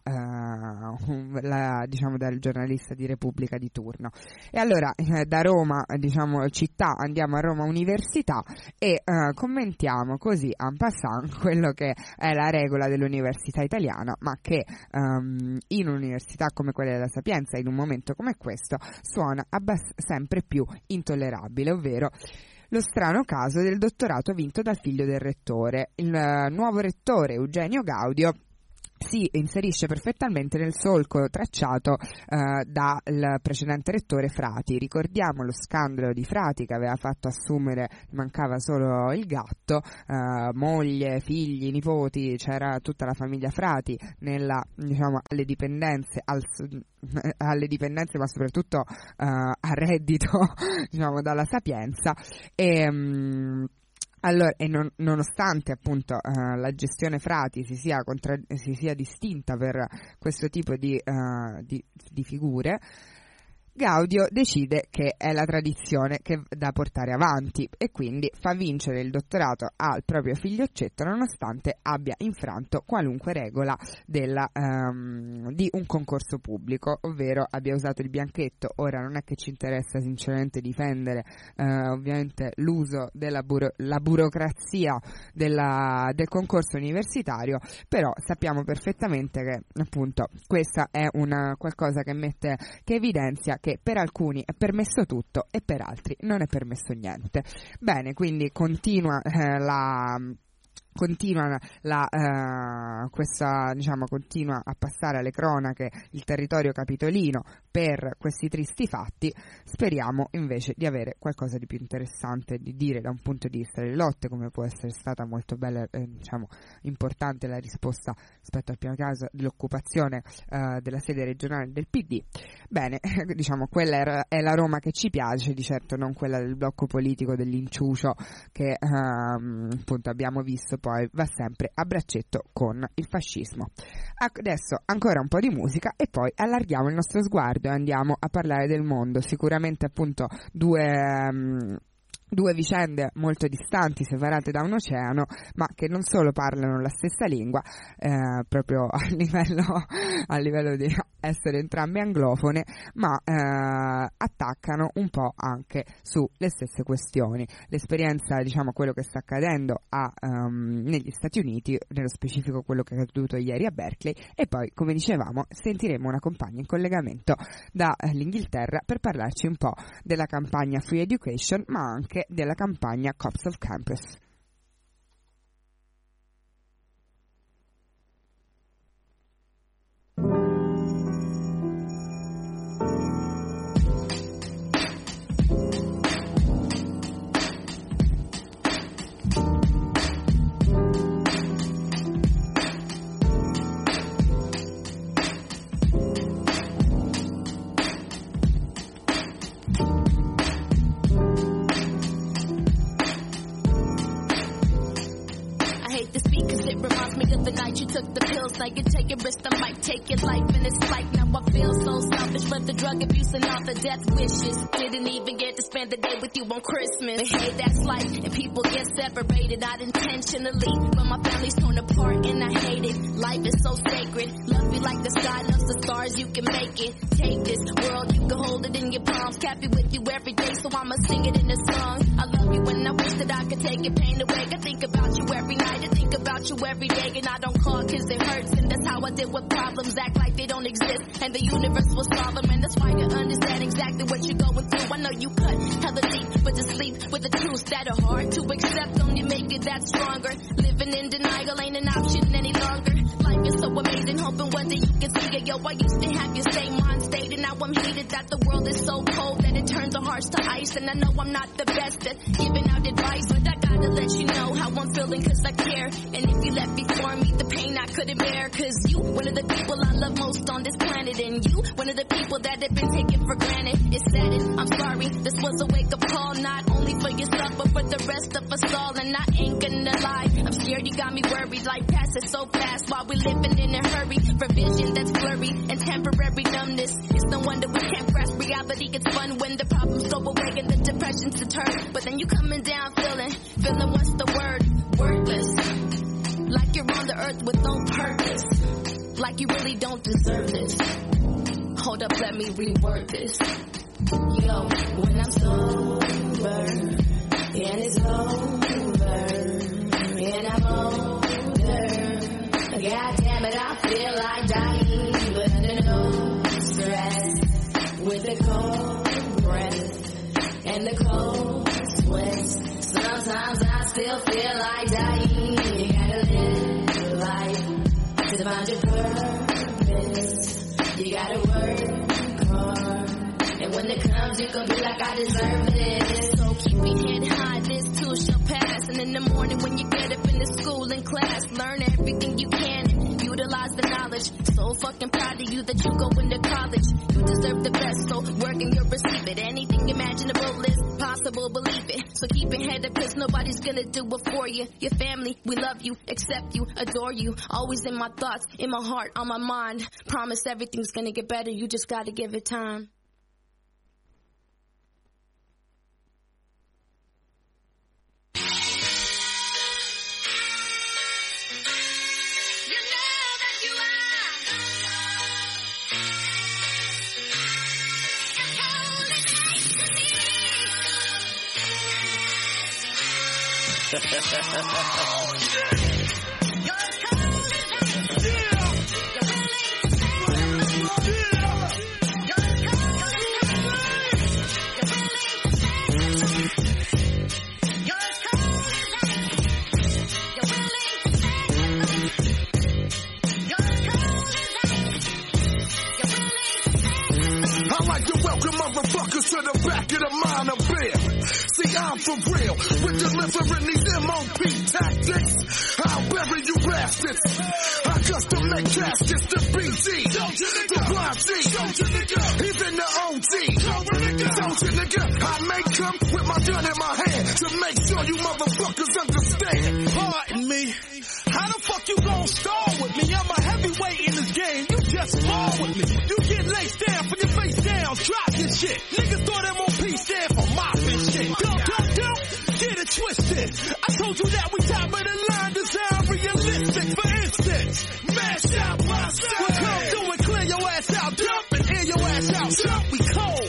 uh, la, diciamo dal giornalista di Repubblica di turno. E allora eh, da Roma, diciamo città, andiamo a Roma Università e uh, commentiamo così en passant quello che è la regola dell'università italiana, ma che um, in un'università come quella della Sapienza, in un momento come questo, suona abbass- sempre più intollerabile, ovvero lo strano caso del dottorato vinto dal figlio del rettore. Il uh, nuovo rettore Eugenio Gaudio si inserisce perfettamente nel solco tracciato eh, dal precedente rettore Frati. Ricordiamo lo scandalo di Frati che aveva fatto assumere, mancava solo il gatto, eh, moglie, figli, nipoti, c'era tutta la famiglia Frati nella, diciamo, alle dipendenze, al, alle dipendenze ma soprattutto eh, a reddito, diciamo, dalla Sapienza. E mh, Allora, e non, nonostante appunto uh, la gestione Frati si sia, contra- si sia distinta per questo tipo di, uh, di, di figure, Gaudio decide che è la tradizione che da portare avanti e quindi fa vincere il dottorato al proprio figlioccetto nonostante abbia infranto qualunque regola della, um, di un concorso pubblico, ovvero abbia usato il bianchetto. Ora non è che ci interessa sinceramente difendere uh, ovviamente l'uso della buro- la burocrazia della, del concorso universitario, però sappiamo perfettamente che appunto questa è una qualcosa che mette, che evidenzia che per alcuni è permesso tutto e per altri non è permesso niente. Bene, quindi continua eh, la continua la uh, questa diciamo continua a passare alle cronache il territorio capitolino per questi tristi fatti. Speriamo invece di avere qualcosa di più interessante di dire da un punto di vista delle lotte, come può essere stata molto bella eh, diciamo importante la risposta rispetto al piano caso dell'occupazione uh, della sede regionale del P D. Bene, diciamo quella era, è la Roma che ci piace, di certo non quella del blocco politico dell'inciucio che uh, appunto abbiamo visto poi va sempre a braccetto con il fascismo. Adesso ancora un po' di musica e poi allarghiamo il nostro sguardo e andiamo a parlare del mondo. Sicuramente appunto due... Um, Due vicende molto distanti, separate da un oceano, ma che non solo parlano la stessa lingua, eh, proprio a livello, a livello di essere entrambe anglofone, ma eh, attaccano un po' anche sulle stesse questioni. L'esperienza, diciamo, quello che sta accadendo a, um, negli Stati Uniti, nello specifico quello che è accaduto ieri a Berkeley, e poi, come dicevamo, sentiremo una compagna in collegamento dall'Inghilterra per parlarci un po' della campagna Free Education, ma anche della campagna Cops of Campus. Like you're taking risks, I might take your life and it's like now I feel so selfish for the drug abuse and all the death wishes. Didn't even get to spend the day with you on Christmas. But hey, that's life, and people get separated, not intentionally. But my family's torn apart and I hate it. Life is so sacred. Love you like the sky loves the stars, you can make it. Take this world, you can hold it in your palms. Happy with you every day, so I'ma sing it in a song. I love you and I wish that I could take your pain away. I think about you every night, I think about you every day, and I don't call cause it hurts. And that's how I deal with problems, act like they don't exist, and the universe will solve them. And that's why you understand exactly what you're going through. I know you cut hella deep, but to sleep with the truths that are hard to accept only make it that stronger. Living in denial ain't an option any longer. Life is so amazing, hoping one day you can see it. Yo, I used to have your same mind state, and now I'm hated that the world is so cold that it turns the hearts to ice. And I know I'm not the best at giving out advice, but I gotta let you know how I'm feeling cause I care. And if you left before me, the pain I couldn't bear. Cause you, one of the people I love most on this planet. And you, one of the people that have been taken for granted. It's sad, I'm sorry, this was a wake up call. Not only for yourself, but for the rest of us all. And I ain't gonna lie, I'm scared you got me worried. Life passes so fast while we're living in a hurry. For vision that's blurry and temporary numbness. It's no wonder we can't grasp reality. It's fun when the problems go away and the depression's deterred. But then you coming down feeling, feeling what's the word? Worthless. Like you're on the earth with no purpose. Like you really don't deserve this. Hold up, let me reword this. Yo, when I'm sober and it's over and I'm older, God damn it, I feel like dying, but under no stress. With the cold breath and the cold sweats, sometimes I still feel like dying. You gotta live life to find your purpose. You gotta work hard, and when it comes, you gon' be like, I deserve this. So keep your head high, this too shall pass. And in the morning when you get up in the school and class, learn everything you can and utilize the knowledge. So fucking proud of you that you go into college. You deserve the best, so work and you'll receive it. Anything imaginable is possible, believe it. So keep your head up, cause nobody's gonna do it for you. Your family, we love you, accept you, adore you. Always in my thoughts, in my heart, on my mind. Promise everything's gonna get better, you just gotta give it time. I like your welcome motherfuckers to the back of the mind of beer. See, I'm for real with delivering these M O P tactics. I'll bury you bastards. I custom make caskets to B G, the Y G, even the O G. Soldier nigga, I may come with my gun in my hand to make sure you motherfuckers understand. Pardon me. How the fuck you gon' stall with me? I'm a heavyweight in this game. You just fall with me. You get laced down, put your face down, drop this shit. Niggas thought M O P stand for mopping shit. Don't, don't, don't get it twisted. I told you that we top of the line, design realistic. For instance, mash out my style. We'll come through and clear your ass out, dump and air your ass out. Dump, we cold.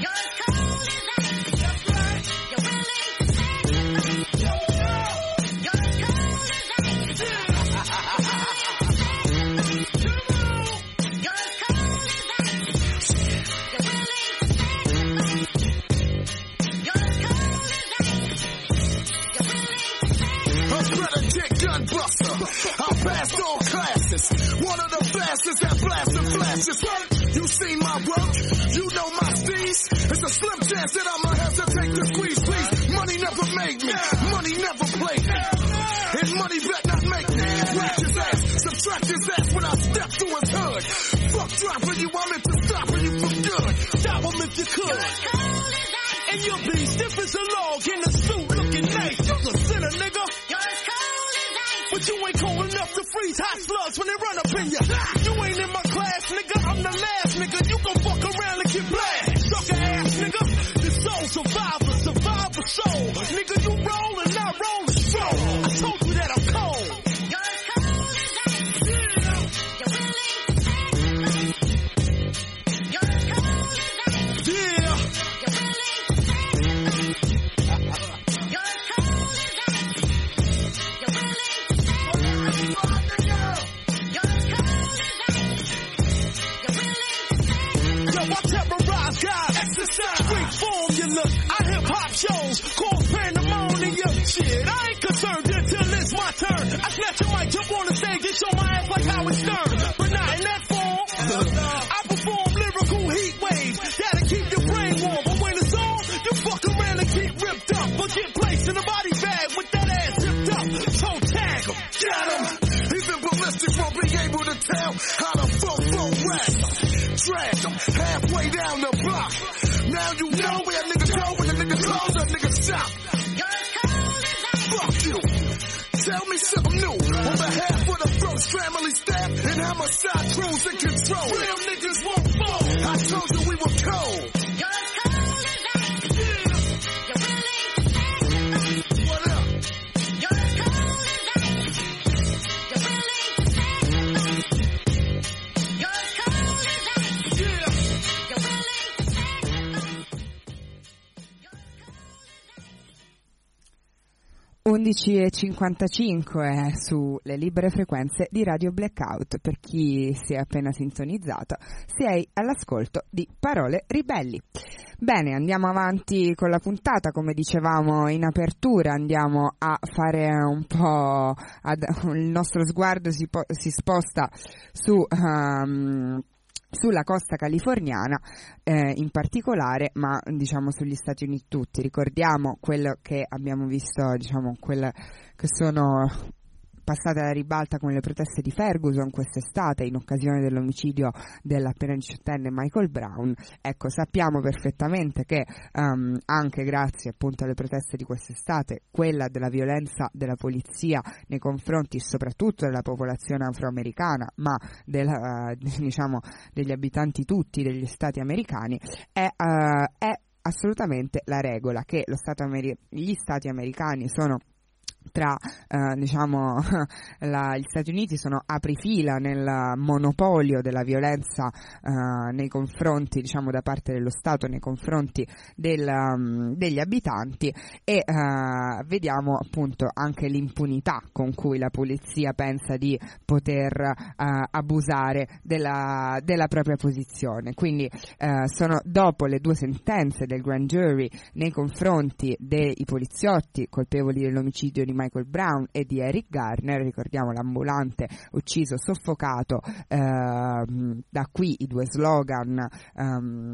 I passed all classes, one of the fastest that blast the flashes. You seen my work, you know my steez. It's a slim chance that I'ma hesitate to squeeze, please. Money never made me, money never played me, and money bet not make me. Whack his ass, subtract his ass when I step through his hood. Fuck dropping you, I'm into stopping you from good. Stop him if you could. And you'll be stiff as a log in a suit looking nice. You're a sinner, nigga. But you ain't cold enough to freeze hot slugs when they run up in ya. You ain't in my class, nigga. I'm the last, nigga. You gon' fuck around and get blasted. Sucker ass, nigga. The soul survivor, survivor soul. Nigga, you roll and I roll and stroll. I told you that I'm cold. Shows, cause pandemonium. Shit, I ain't concerned until it's my turn. I snatch a mic, jump on the stage, and show my ass like Howard Stern. But not in that form. I perform lyrical heat waves that'll keep your brain warm. But when it's on, you fuck around and get ripped up. But get placed in a body bag with that ass zipped up. So tag 'em, get 'em. Even ballistics won't be able to tell how to fofo rap. Drag 'em halfway down the block. Now you know where a nigga go when a nigga close, a nigga stop. Fuck you. Tell me something new. On behalf of the first family staff and homicide crews in control. Real niggas won't fall. I told you we were cold. What up? undici e cinquantacinque sulle libere frequenze di Radio Blackout. Per chi si è appena sintonizzato, sei all'ascolto di Parole Ribelli. Bene, andiamo avanti con la puntata. Come dicevamo in apertura, andiamo a fare un po' ad, il nostro sguardo si, po- si sposta su um, sulla costa californiana eh, in particolare, ma diciamo sugli Stati Uniti tutti. Ricordiamo quello che abbiamo visto, diciamo quelle che sono passate alla ribalta con le proteste di Ferguson quest'estate in occasione dell'omicidio dell'appena diciottenne Michael Brown. Ecco, sappiamo perfettamente che um, anche grazie appunto alle proteste di quest'estate, quella della violenza della polizia nei confronti soprattutto della popolazione afroamericana, ma della, uh, diciamo degli abitanti tutti degli stati americani, è, uh, è assolutamente la regola, che lo Stato Ameri- gli stati americani sono tra eh, diciamo la, gli Stati Uniti sono aprifila nel monopolio della violenza eh, nei confronti, diciamo, da parte dello Stato nei confronti del, um, degli abitanti, e eh, vediamo appunto anche l'impunità con cui la polizia pensa di poter eh, abusare della, della propria posizione. Quindi eh, sono dopo le due sentenze del grand jury nei confronti dei poliziotti colpevoli dell'omicidio di Michael Brown e di Eric Garner, ricordiamo l'ambulante ucciso soffocato, eh, da qui i due slogan ehm,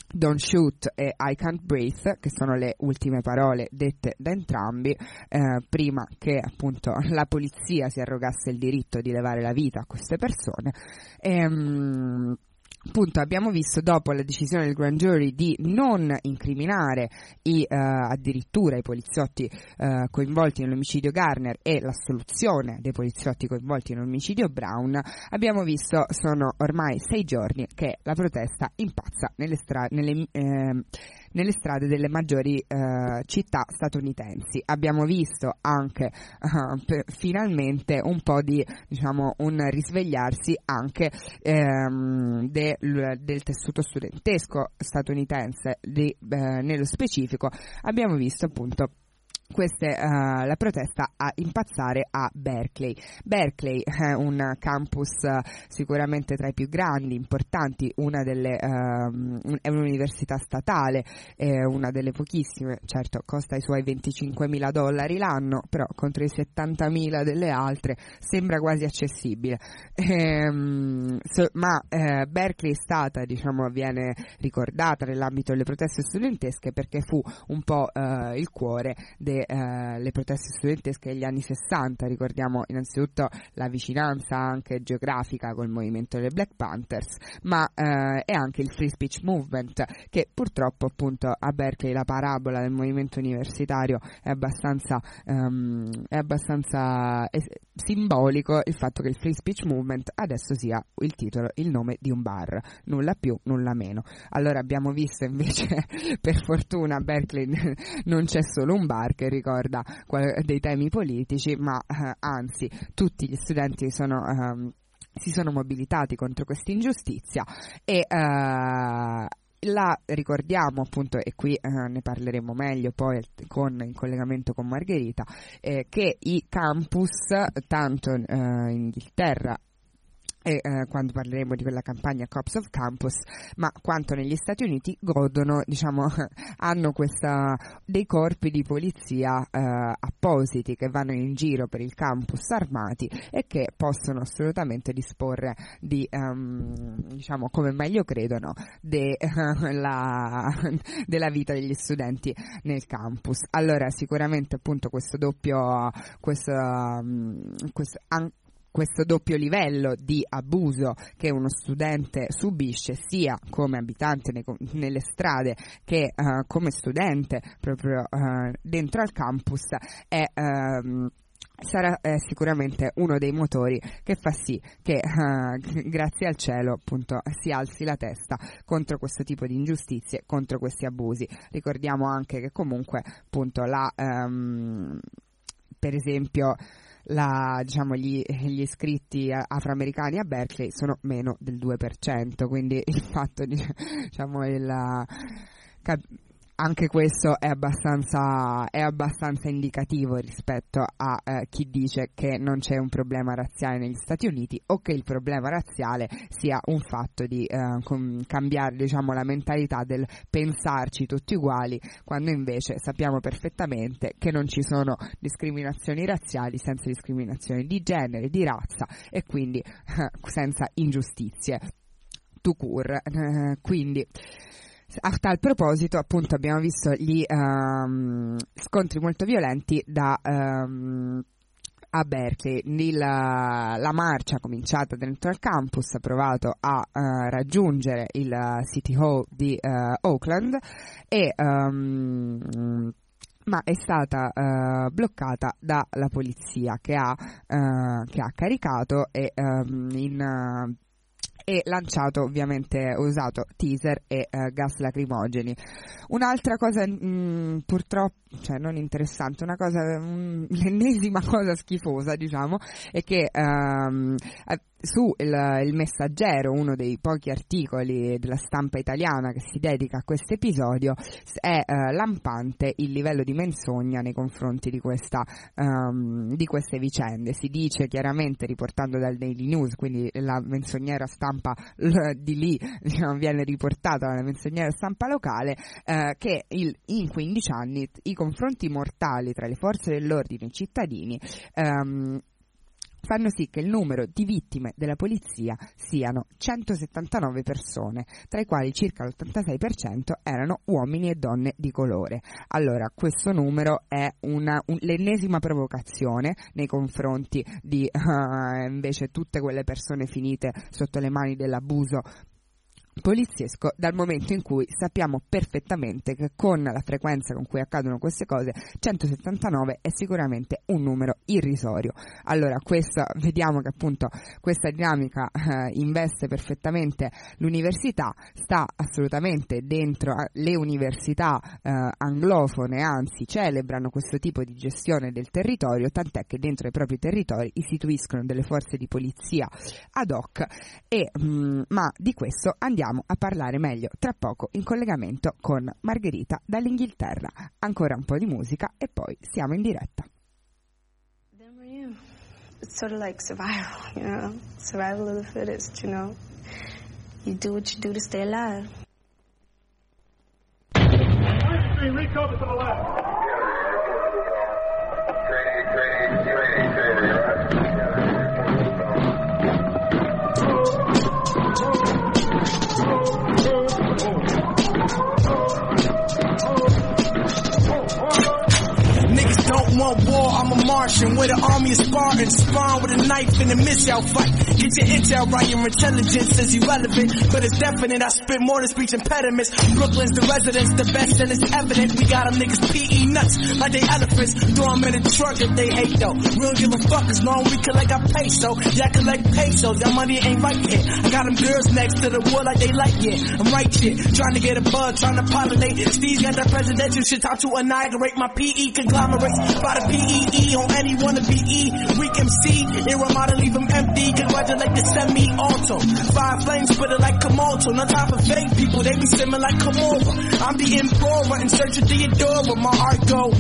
Don't shoot e I can't breathe, che sono le ultime parole dette da entrambi eh, prima che appunto la polizia si arrogasse il diritto di levare la vita a queste persone. Ehm, Appunto abbiamo visto, dopo la decisione del grand jury di non incriminare i, uh, addirittura i poliziotti uh, coinvolti nell'omicidio Garner e l'assoluzione dei poliziotti coinvolti nell'omicidio Brown, abbiamo visto, sono ormai sei giorni che la protesta impazza nelle, stra- nelle, eh, nelle strade delle maggiori uh, città statunitensi. Abbiamo visto anche uh, per, finalmente un po' di, diciamo, un risvegliarsi anche um, de del tessuto studentesco statunitense. Di, eh, nello specifico abbiamo visto appunto queste, uh, la protesta a impazzare a Berkeley. Berkeley è un campus uh, sicuramente tra i più grandi, importanti, una delle uh, è un'università statale, è una delle pochissime, certo costa i suoi venticinquemila dollari l'anno, però contro i settantamila delle altre sembra quasi accessibile. Ehm, so, ma eh, Berkeley è stata, diciamo, viene ricordata nell'ambito delle proteste studentesche perché fu un po' uh, il cuore de Uh, le proteste studentesche degli anni sessanta. Ricordiamo innanzitutto la vicinanza anche geografica col movimento delle Black Panthers, ma uh, è anche il Free Speech Movement, che purtroppo appunto a Berkeley la parabola del movimento universitario è abbastanza um, è abbastanza è simbolico il fatto che il Free Speech Movement adesso sia il titolo, il nome di un bar, nulla più, nulla meno. Allora abbiamo visto invece per fortuna a Berkeley non c'è solo un bar che ricorda dei temi politici, ma eh, anzi tutti gli studenti sono ehm, si sono mobilitati contro questa ingiustizia e eh, la ricordiamo appunto, e qui eh, ne parleremo meglio poi con, in collegamento con Margherita, eh, che i campus tanto eh, in Inghilterra e eh, quando parleremo di quella campagna Cops of Campus, ma quanto negli Stati Uniti godono, diciamo, hanno questa, dei corpi di polizia eh, appositi che vanno in giro per il campus armati e che possono assolutamente disporre di, um, diciamo, come meglio credono, de, uh, la, della vita degli studenti nel campus. Allora sicuramente appunto questo doppio questo, um, questo an- questo doppio livello di abuso che uno studente subisce sia come abitante nei, nelle strade che uh, come studente proprio uh, dentro al campus è um, sarà eh, sicuramente uno dei motori che fa sì che uh, grazie al cielo appunto si alzi la testa contro questo tipo di ingiustizie, contro questi abusi. Ricordiamo anche che comunque appunto la um, per esempio La, diciamo, gli, gli iscritti afroamericani a Berkeley sono meno del due per cento, quindi il fatto di, diciamo, il, cap- anche questo è abbastanza, è abbastanza indicativo rispetto a eh, chi dice che non c'è un problema razziale negli Stati Uniti o che il problema razziale sia un fatto di eh, com- cambiare, diciamo, la mentalità del pensarci tutti uguali, quando invece sappiamo perfettamente che non ci sono discriminazioni razziali senza discriminazioni di genere, di razza e quindi eh, senza ingiustizie tout court. Eh, quindi a tal proposito appunto abbiamo visto gli um, scontri molto violenti da um, a Berkeley. Il, la marcia cominciata dentro al campus ha provato a uh, raggiungere il City Hall di uh, Oakland e um, ma è stata uh, bloccata dalla polizia che ha, uh, che ha caricato e um, in uh, e lanciato, ovviamente usato teaser e uh, gas lacrimogeni. Un'altra cosa mh, purtroppo, cioè non interessante, una cosa, mh, l'ennesima cosa schifosa, diciamo, è che um, su il, il Messaggero, uno dei pochi articoli della stampa italiana che si dedica a questo episodio, è uh, lampante il livello di menzogna nei confronti di questa um, di queste vicende. Si dice chiaramente, riportando dal Daily News, quindi la menzognera stampa l- di lì, diciamo, viene riportata dalla menzognera stampa locale, uh, che il, in quindici anni i confronti mortali tra le forze dell'ordine e i cittadini um, fanno sì che il numero di vittime della polizia siano centosettantanove persone, tra i quali circa l'ottantasei per cento erano uomini e donne di colore. Allora, questo numero è una, un, l'ennesima provocazione nei confronti di uh, invece tutte quelle persone finite sotto le mani dell'abuso poliziesco, dal momento in cui sappiamo perfettamente che con la frequenza con cui accadono queste cose centosettantanove è sicuramente un numero irrisorio. Allora, questo, vediamo che appunto questa dinamica eh, investe perfettamente l'università, sta assolutamente dentro le università eh, anglofone, anzi celebrano questo tipo di gestione del territorio, tant'è che dentro i propri territori istituiscono delle forze di polizia ad hoc e mh, ma di questo andiamo a parlare meglio tra poco in collegamento con Margherita dall'Inghilterra. Ancora un po' di musica e poi siamo in diretta. It's sort of like survival, you know, survival of the fittest, you know. You do what you do to stay alive. Recover to the left. Training, training, training, training, right? Niggas don't want war, I'm a Martian with an army of Spartans, spawn with a knife in a missile fight. Get your intel right, your intelligence is irrelevant, but it's definite. I spit more than speech impediments. Brooklyn's the residence, the best, and it's evident. We got them niggas P E nuts like they elephants. Throw them in a truck if they hate though. We don't give a fuck as long as we collect our peso. Yeah, collect pesos, that money ain't right yet. I got them girls next to the wall like they like it. I'm right here, trying to get a buzz, trying to pollinate. Steve's got that presidential shit, time to annihilate my P E conglomerates. By the P E E on any wannabe E. Weak M C, era model, leave them empty. Congratulate the semi-auto. Five flames, put it like Komodo. No time for fake people, they be simming like Komova. I'm the Emperor, in search of Theodora. My heart go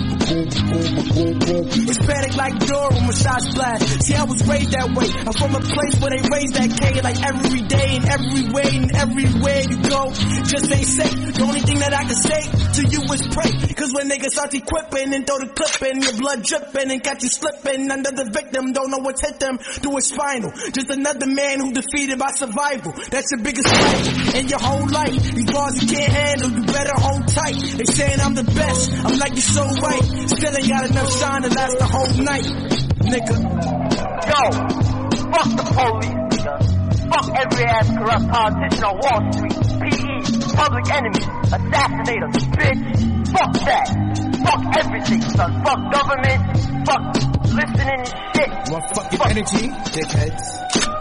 Hispanic like Dora, my shots blast. See, I was raised that way. I'm from a place where they raise that K like every day and every way and everywhere you go. Just ain't safe. The only thing that I can say to you is pray. Cause when niggas start equipping and throw the clip in, your blood dripping and got you slipping under the victim, don't know what's hit them through a spinal. Just another man who defeated by survival. That's your biggest fight in your whole life. These bars you can't handle, you better hold tight. They saying I'm the best, I'm like you're so right. Still ain't got enough shine to last the whole night, nigga. Yo, fuck the police, nigga. Fuck every ass corrupt politician on Wall Street. P E, public enemy, assassinators, bitch. Fuck that. Fuck everything, son. Fuck government. Fuck listening and shit. Want fucking fuck energy, dickheads.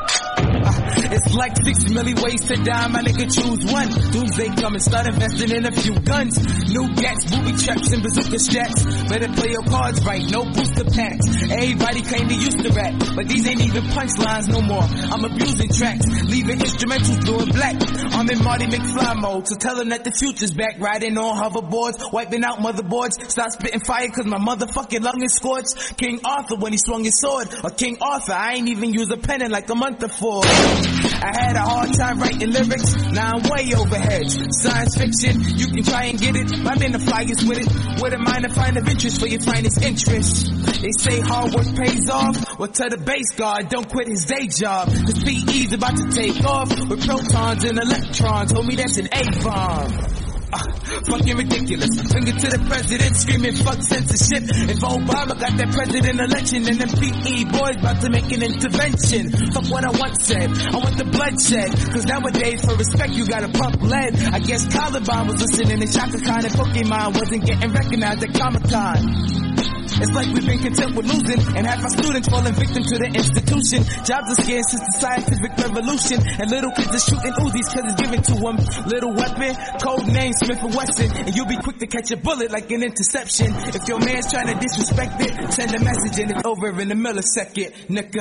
It's like six million ways to die, my nigga choose one. Doomsday coming, start investing in a few guns. New gats, booby traps, and bazooka straps. Better play your cards right, no booster packs. Everybody claim they used to rap, but these ain't even punchlines no more. I'm abusing tracks, leaving instrumentals blue and black. I'm in Marty McFly mode, so tell them that the future's back. Riding on hoverboards, wiping out motherboards. Stop spitting fire cause my motherfucking lung is scorched. King Arthur when he swung his sword, or King Arthur, I ain't even use a pen in like a month before. I had a hard time writing lyrics, now I'm way overhead. Science fiction, you can try and get it. My men are flyers with it, with a minor find of interest for your finest interest. They say hard work pays off, well tell the base guard, don't quit his day job. Cause P E's about to take off, with protons and electrons, homie that's an A-bomb. Uh, fucking ridiculous. Finger to the president, screaming fuck censorship. If Obama got that president election, then them P E boys about to make an intervention. Fuck what I once said, I want the bloodshed. Cause nowadays for respect you gotta pump lead. I guess Caliban was listening and Shaka Khan and Pokemon wasn't getting recognized at Comic-Con. It's like we've been content with losing, and half our students falling victim to the institution. Jobs are scarce since the scientific revolution, and little kids are shooting Uzis cause it's given to them. Little weapon, code name Smith and Wesson, and you'll be quick to catch a bullet like an interception. If your man's trying to disrespect it, send a message and it's over in a millisecond, nigga.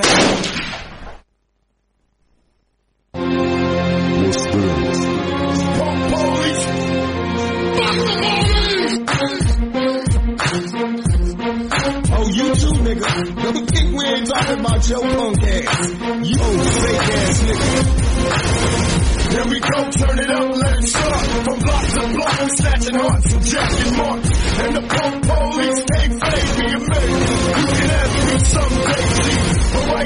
What's this? Pump police! Fuck the police! Oh, you too, nigga. Don't think we ain't talking about your punk ass. You fake ass nigga. Here we go, turn it up, let it start. From block to block, we snatching hearts and jacking marks. And the punk police can't fake me a man. You can ask me someday, G. But right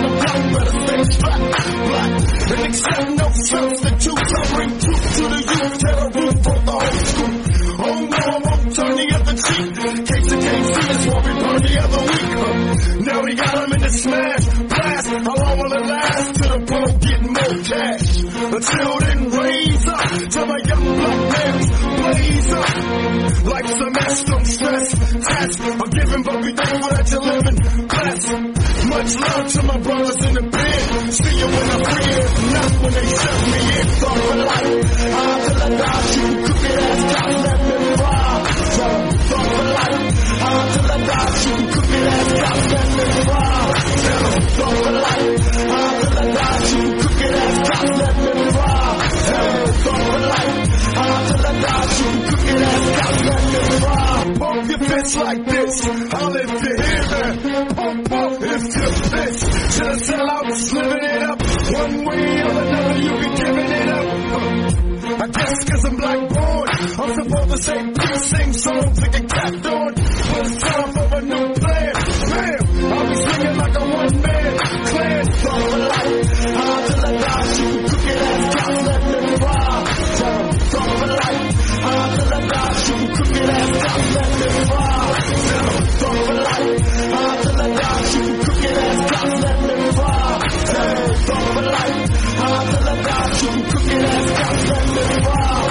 the block better stay strapped. Black and accept no substitutes. I bring truth to the youth, tear the roof off the whole school. Oh no, I won't turn the other cheek. Case you can't see us while we burn the other week. Huh? Now we got them in the smash, blast. How long will it last? Till the bro get more cash. Until then, raise up. Tell my young black man, blaze up. Life's a mess, don't stress. Test, I'm giving, but we thankful that you're living. Blessed. Much love to my brothers in the pen. See you when I'm free, not when they shut me in. Thought for life, hard till I die. Shooting crooked ass cops, let them rob. Thought for life, hard till I die. Shooting crooked ass cops, let them rob. Thought for life, hard till I die. Shooting crooked ass cops, let them rob. Thought for life, hard till I die. Shooting crooked ass cops, let them rob. Pump your fist like this, I'll if you hear that. Pump, pump, if you piss. Should've sell out, living it up. One way or another, you be giving it up. Uh, I guess cause I'm black born, I'm supposed to say peace, sing songs like a cat on. But it's time for a new plan. Bam, I'll be singing like a one-man clan. Thought for life, hard till I die. Shooting crooked ass cops, let them rob. Thought for life, hard till I die. Shooting crooked ass cops, let them rob. Thought for life, hard till I die. Shooting crooked ass cops, let them rob. Thought for life, hard till I die. Shooting crooked ass cops, let them rob.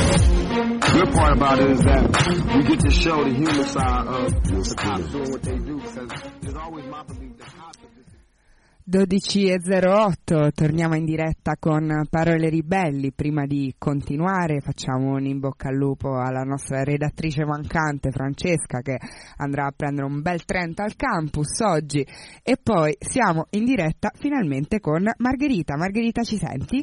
The good part about it is that we get to show the human side of the cops doing what they do, because there's always my belief that cops are just... dodici e zero otto, torniamo in diretta con Parole Ribelli. Prima di continuare facciamo un in bocca al lupo alla nostra redattrice mancante Francesca, che andrà a prendere un bel Trento al campus oggi, e poi siamo in diretta finalmente con Margherita. Margherita, ci senti?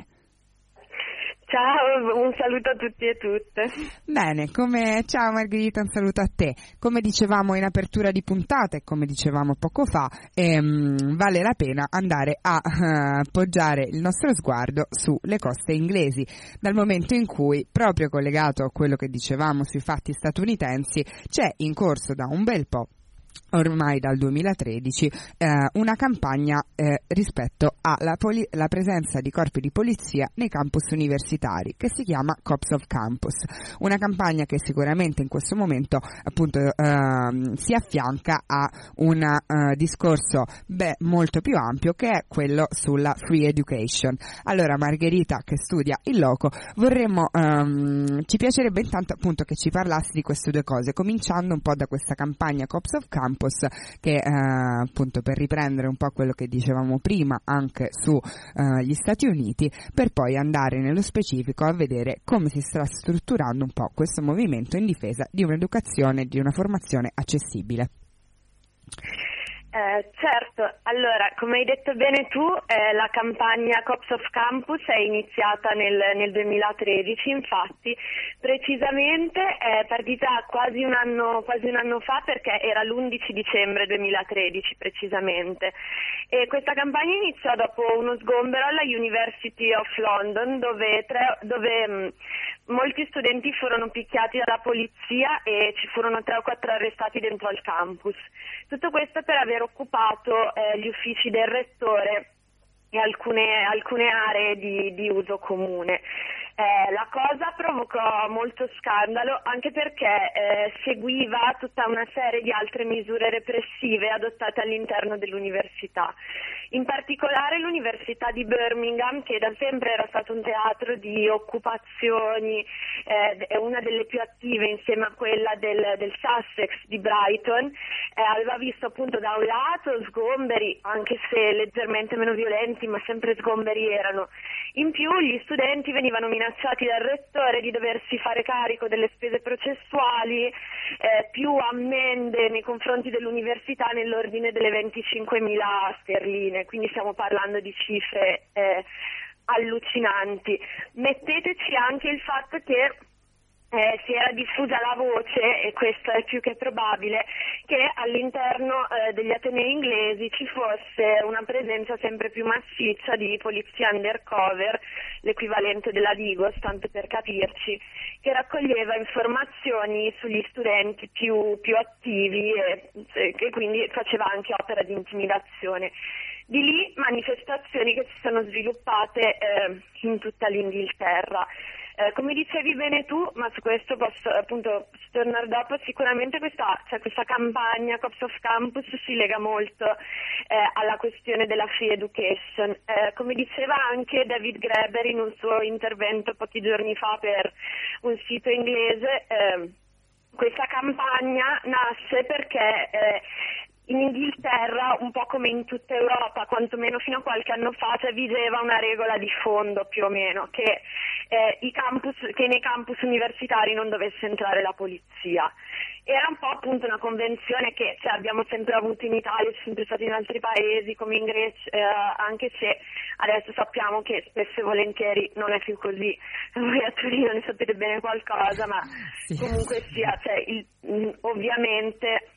Ciao, un saluto a tutti e tutte. Bene, come ciao Margherita, un saluto a te. Come dicevamo in apertura di puntata e come dicevamo poco fa, ehm, vale la pena andare a uh, poggiare il nostro sguardo sulle coste inglesi, dal momento in cui, proprio collegato a quello che dicevamo sui fatti statunitensi, c'è in corso da un bel po', ormai dal duemilatredici, eh, una campagna eh, rispetto alla poli- la presenza di corpi di polizia nei campus universitari, che si chiama Cops of Campus. Una campagna che sicuramente in questo momento appunto eh, si affianca a un eh, discorso beh, molto più ampio, che è quello sulla free education. Allora Margherita, che studia in loco, vorremmo ehm, ci piacerebbe intanto appunto che ci parlassi di queste due cose, cominciando un po' da questa campagna Cops of Campus, che eh, appunto, per riprendere un po' quello che dicevamo prima anche su eh, gli Stati Uniti, per poi andare nello specifico a vedere come si sta strutturando un po' questo movimento in difesa di un'educazione e di una formazione accessibile. Eh, certo, allora, come hai detto bene tu, eh, la campagna Cops of Campus è iniziata nel, nel duemilatredici, infatti, precisamente è partita quasi un anno, quasi un anno fa, perché era l'undici dicembre duemilatredici precisamente, e questa campagna iniziò dopo uno sgombero alla University of London, dove, tre, dove mh, molti studenti furono picchiati dalla polizia e ci furono tre o quattro arrestati dentro al campus. Tutto questo per aver occupato eh, gli uffici del rettore e alcune, alcune aree di, di uso comune. Eh, la cosa provocò molto scandalo, anche perché eh, seguiva tutta una serie di altre misure repressive adottate all'interno dell'università. In particolare l'Università di Birmingham, che da sempre era stato un teatro di occupazioni, eh, è una delle più attive insieme a quella del, del Sussex di Brighton, eh, aveva visto appunto da un lato sgomberi, anche se leggermente meno violenti, ma sempre sgomberi erano. In più gli studenti venivano minacciati dal rettore di doversi fare carico delle spese processuali, eh, più ammende nei confronti dell'università nell'ordine delle venticinquemila sterline, quindi stiamo parlando di cifre eh, allucinanti. Metteteci anche il fatto che Eh, si era diffusa la voce, e questo è più che probabile, che all'interno eh, degli atenei inglesi ci fosse una presenza sempre più massiccia di polizia undercover, l'equivalente della Digos, tanto per capirci, che raccoglieva informazioni sugli studenti più, più attivi e che quindi faceva anche opera di intimidazione. Di lì manifestazioni che si sono sviluppate eh, in tutta l'Inghilterra. Eh, come dicevi bene tu, ma su questo posso appunto tornare dopo, sicuramente questa, cioè questa campagna Cops of Campus si lega molto eh, alla questione della free education. Eh, come diceva anche David Graeber in un suo intervento pochi giorni fa per un sito inglese, eh, questa campagna nasce perché eh, in Inghilterra, un po' come in tutta Europa, quantomeno fino a qualche anno fa, cioè, vigeva una regola di fondo più o meno, che, eh, i campus, che nei campus universitari non dovesse entrare la polizia. Era un po' appunto una convenzione che cioè, abbiamo sempre avuto in Italia, è sempre stata in altri paesi come in Grecia, eh, anche se adesso sappiamo che spesso e volentieri non è più così. Voi a Torino ne sapete bene qualcosa, ma sì. Comunque sia, cioè, il, ovviamente...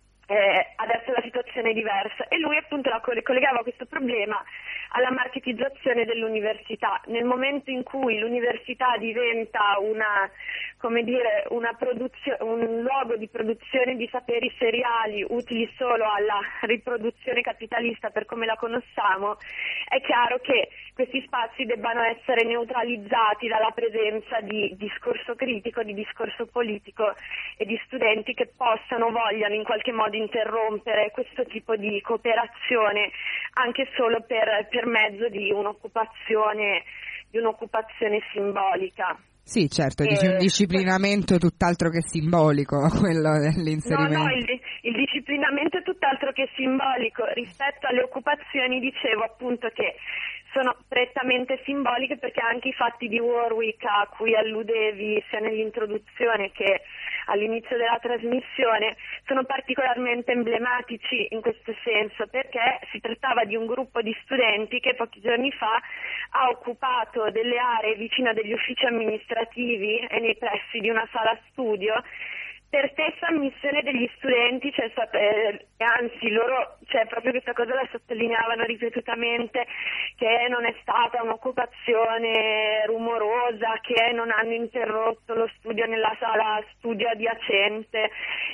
Eh, adesso la situazione è diversa e lui appunto la collegava questo problema alla marketizzazione dell'università. Nel momento in cui l'università diventa una, come dire, una produzio- un luogo di produzione di saperi seriali utili solo alla riproduzione capitalista per come la conosciamo, è chiaro che questi spazi debbano essere neutralizzati dalla presenza di discorso critico, di discorso politico e di studenti che possano, vogliano in qualche modo interrompere questo tipo di cooperazione anche solo per, per mezzo di un'occupazione, di un'occupazione simbolica. Sì, certo, dici un disciplinamento tutt'altro che simbolico, quello dell'inserimento. No, no, il, il disciplinamento è tutt'altro che simbolico. Rispetto alle occupazioni dicevo appunto che sono prettamente simboliche, perché anche i fatti di Warwick a cui alludevi sia nell'introduzione che all'inizio della trasmissione sono particolarmente emblematici in questo senso, perché si trattava di un gruppo di studenti che pochi giorni fa ha occupato delle aree vicino a degli uffici amministrativi e nei pressi di una sala studio per stessa ammissione degli studenti, cioè, eh, anzi loro, cioè, proprio questa cosa la sottolineavano ripetutamente, che non è stata un'occupazione rumorosa, che non hanno interrotto lo studio nella sala studio adiacente,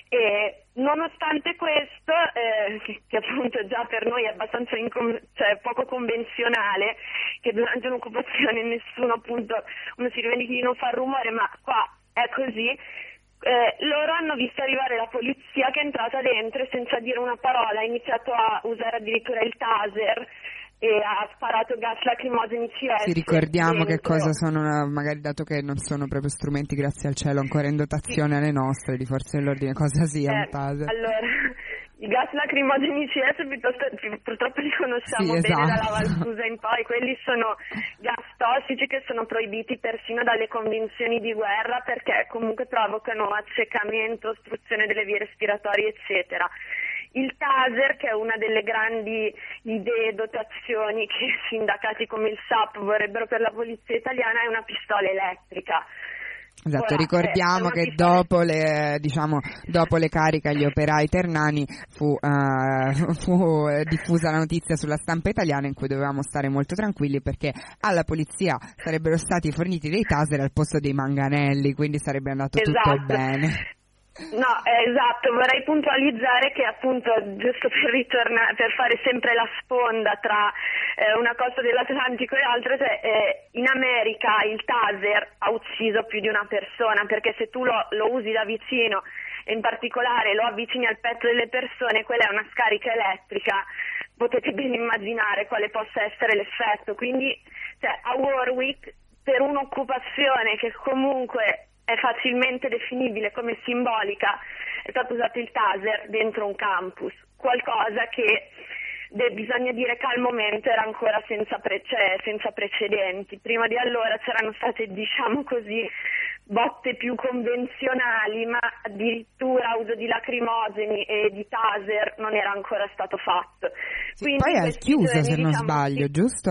e nonostante questo, eh, che, che appunto già per noi è abbastanza incom- cioè, poco convenzionale, che durante un'occupazione nessuno appunto, uno si rivendica di non far rumore, ma qua è così. Eh, loro hanno visto arrivare la polizia che è entrata dentro e senza dire una parola ha iniziato a usare addirittura il taser e ha sparato gas lacrimogeni C S. Sì, ricordiamo dentro. Che cosa sono, magari dato che non sono proprio strumenti, grazie al cielo, ancora in dotazione sì. alle nostre di forze dell'ordine, cosa sia eh, un taser? Allora, i gas lacrimogeni C S piuttosto, purtroppo li conosciamo sì, bene esatto. dalla Valsusa in poi, quelli sono gas tossici che sono proibiti persino dalle convenzioni di guerra, perché comunque provocano accecamento, ostruzione delle vie respiratorie, eccetera. Il taser, che è una delle grandi idee, dotazioni che sindacati come il S A P vorrebbero per la polizia italiana, è una pistola elettrica. Esatto, Ora, ricordiamo che dopo le, diciamo, dopo le cariche agli operai ternani fu, uh, fu diffusa la notizia sulla stampa italiana in cui dovevamo stare molto tranquilli perché alla polizia sarebbero stati forniti dei taser al posto dei manganelli, quindi sarebbe andato esatto. tutto bene. No, eh, esatto, vorrei puntualizzare che appunto, giusto per ritornare, per fare sempre la sponda tra eh, una costa dell'Atlantico e l'altra, cioè, eh, in America il taser ha ucciso più di una persona, perché se tu lo, lo usi da vicino e in particolare lo avvicini al petto delle persone, quella è una scarica elettrica, potete ben immaginare quale possa essere l'effetto. Quindi cioè, a Warwick, per un'occupazione che comunque è facilmente definibile come simbolica, è stato usato il taser dentro un campus, qualcosa che de, bisogna dire che al momento era ancora senza, pre, cioè, senza precedenti. Prima di allora c'erano state, diciamo così, botte più convenzionali, ma addirittura uso di lacrimogeni e di taser non era ancora stato fatto. Sì, Quindi poi al chiuso, giorni, se non diciamo, sbaglio, sì. giusto?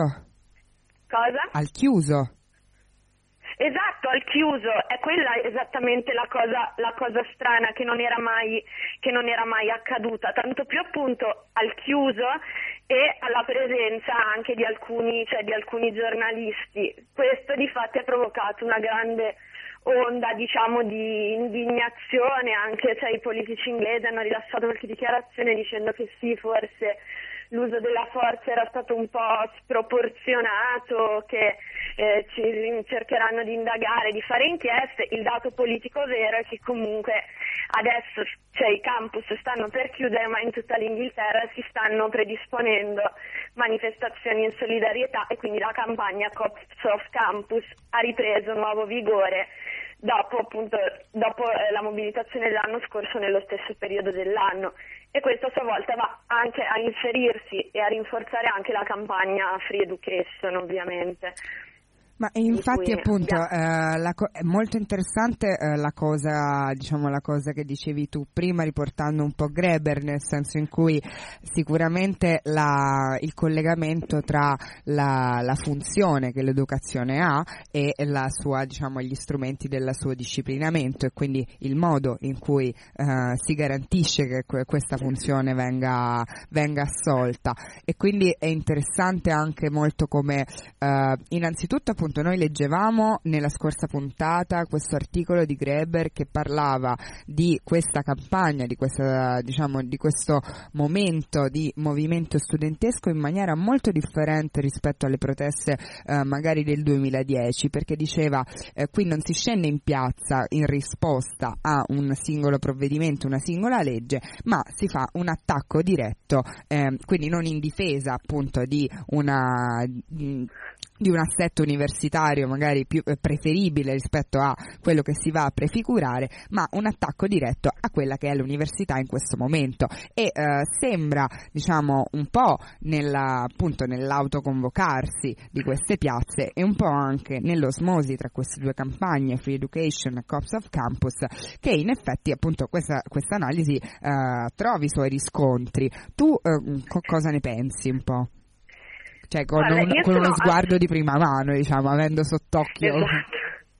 Cosa? Al chiuso. Esatto, al chiuso, è quella esattamente la cosa, la cosa strana che non era mai, che non era mai accaduta, tanto più appunto al chiuso e alla presenza anche di alcuni, cioè di alcuni giornalisti. Questo di fatto ha provocato una grande onda, diciamo, di indignazione, anche cioè, i politici inglesi hanno rilasciato qualche dichiarazione dicendo che sì, forse l'uso della forza era stato un po' sproporzionato, che eh, ci cercheranno di indagare, di fare inchieste. Il dato politico vero è che comunque adesso, cioè, i campus stanno per chiudere, ma in tutta l'Inghilterra si stanno predisponendo manifestazioni in solidarietà, e quindi la campagna Cops Off Campus ha ripreso nuovo vigore dopo appunto dopo eh, la mobilitazione dell'anno scorso nello stesso periodo dell'anno, e questo a sua volta va anche a inserirsi e a rinforzare anche la campagna Free Education, ovviamente. Ma infatti appunto abbiamo... eh, la co- è molto interessante eh, la cosa, diciamo la cosa che dicevi tu prima, riportando un po' Graeber, nel senso in cui sicuramente la, il collegamento tra la, la funzione che l'educazione ha e la sua, diciamo, gli strumenti del suo disciplinamento, e quindi il modo in cui eh, si garantisce che que- questa funzione venga, venga assolta. E quindi è interessante anche molto come eh, innanzitutto appunto noi leggevamo nella scorsa puntata questo articolo di Graeber che parlava di questa campagna, di questa, diciamo, di questo momento di movimento studentesco in maniera molto differente rispetto alle proteste eh, magari del duemiladieci, perché diceva eh, qui non si scende in piazza in risposta a un singolo provvedimento, una singola legge, ma si fa un attacco diretto, eh, quindi non in difesa appunto di una mh, di un assetto universitario magari più preferibile rispetto a quello che si va a prefigurare, ma un attacco diretto a quella che è l'università in questo momento. E eh, sembra, diciamo, un po' nella, appunto nell'autoconvocarsi di queste piazze e un po' anche nell'osmosi tra queste due campagne, Free Education e Cops Off Campus, che in effetti appunto questa questa analisi eh, trovi i suoi riscontri. Tu eh, co- cosa ne pensi un po'? Cioè con, Guarda, un, con uno sono... sguardo di prima mano, diciamo, avendo sott'occhio. Esatto.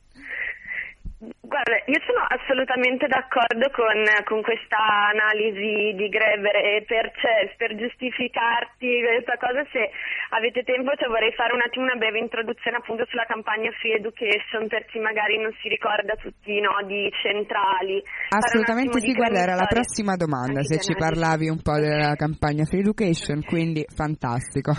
Guarda, io sono assolutamente d'accordo con, con questa analisi di Graeber, e per, cioè, per giustificarti questa cosa, se avete tempo, cioè, vorrei fare un attimo una breve introduzione appunto sulla campagna Free Education, per chi magari non si ricorda tutti i nodi centrali. Assolutamente sì, guarda, era la prossima domanda, se ci parlavi un po' della campagna Free Education, quindi fantastico.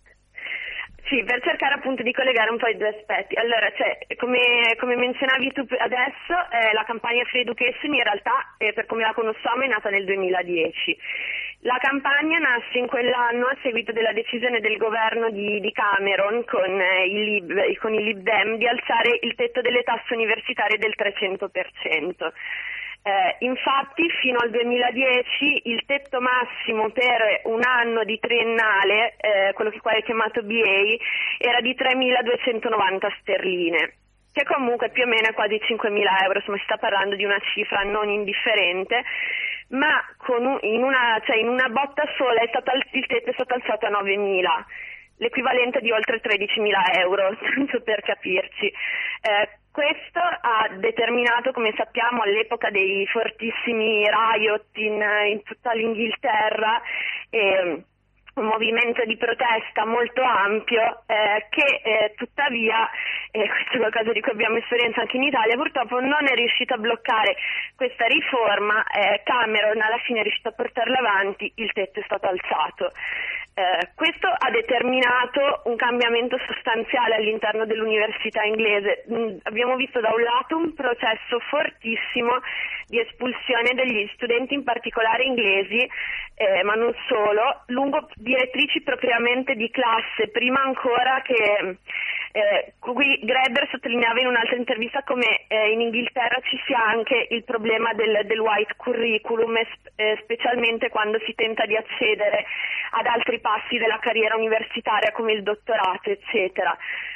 Sì, per cercare appunto di collegare un po' i due aspetti. Allora, cioè, come, come menzionavi tu adesso, eh, la campagna Free Education in realtà, eh, per come la conosciamo, è nata nel duemiladieci. La campagna nasce in quell'anno a seguito della decisione del governo di, di Cameron con, eh, i Lib, con i Lib Dem di alzare il tetto delle tasse universitarie del trecento per cento. Eh, infatti fino al duemiladieci il tetto massimo per un anno di triennale, eh, quello che qua è chiamato B A, era di tremiladuecentonovanta sterline, che comunque più o meno è quasi cinquemila euro, insomma si sta parlando di una cifra non indifferente, ma con un, in, una, cioè in una botta sola è stato, il tetto è stato alzato a novemila, l'equivalente di oltre tredicimila euro, tanto per capirci. Eh, Questo ha determinato, come sappiamo, all'epoca dei fortissimi riot in, in tutta l'Inghilterra, eh, un movimento di protesta molto ampio eh, che eh, tuttavia, eh, questo è qualcosa di cui abbiamo esperienza anche in Italia, purtroppo non è riuscito a bloccare questa riforma. eh, Cameron alla fine è riuscito a portarla avanti, il tetto è stato alzato. Eh, questo ha determinato un cambiamento sostanziale all'interno dell'università inglese. Mm, abbiamo visto da un lato un processo fortissimo di espulsione degli studenti, in particolare inglesi, eh, ma non solo, lungo direttrici propriamente di classe, prima ancora che eh, qui Graeber sottolineava in un'altra intervista come eh, in Inghilterra ci sia anche il problema del, del white curriculum, eh, specialmente quando si tenta di accedere ad altri passi della carriera universitaria come il dottorato, eccetera.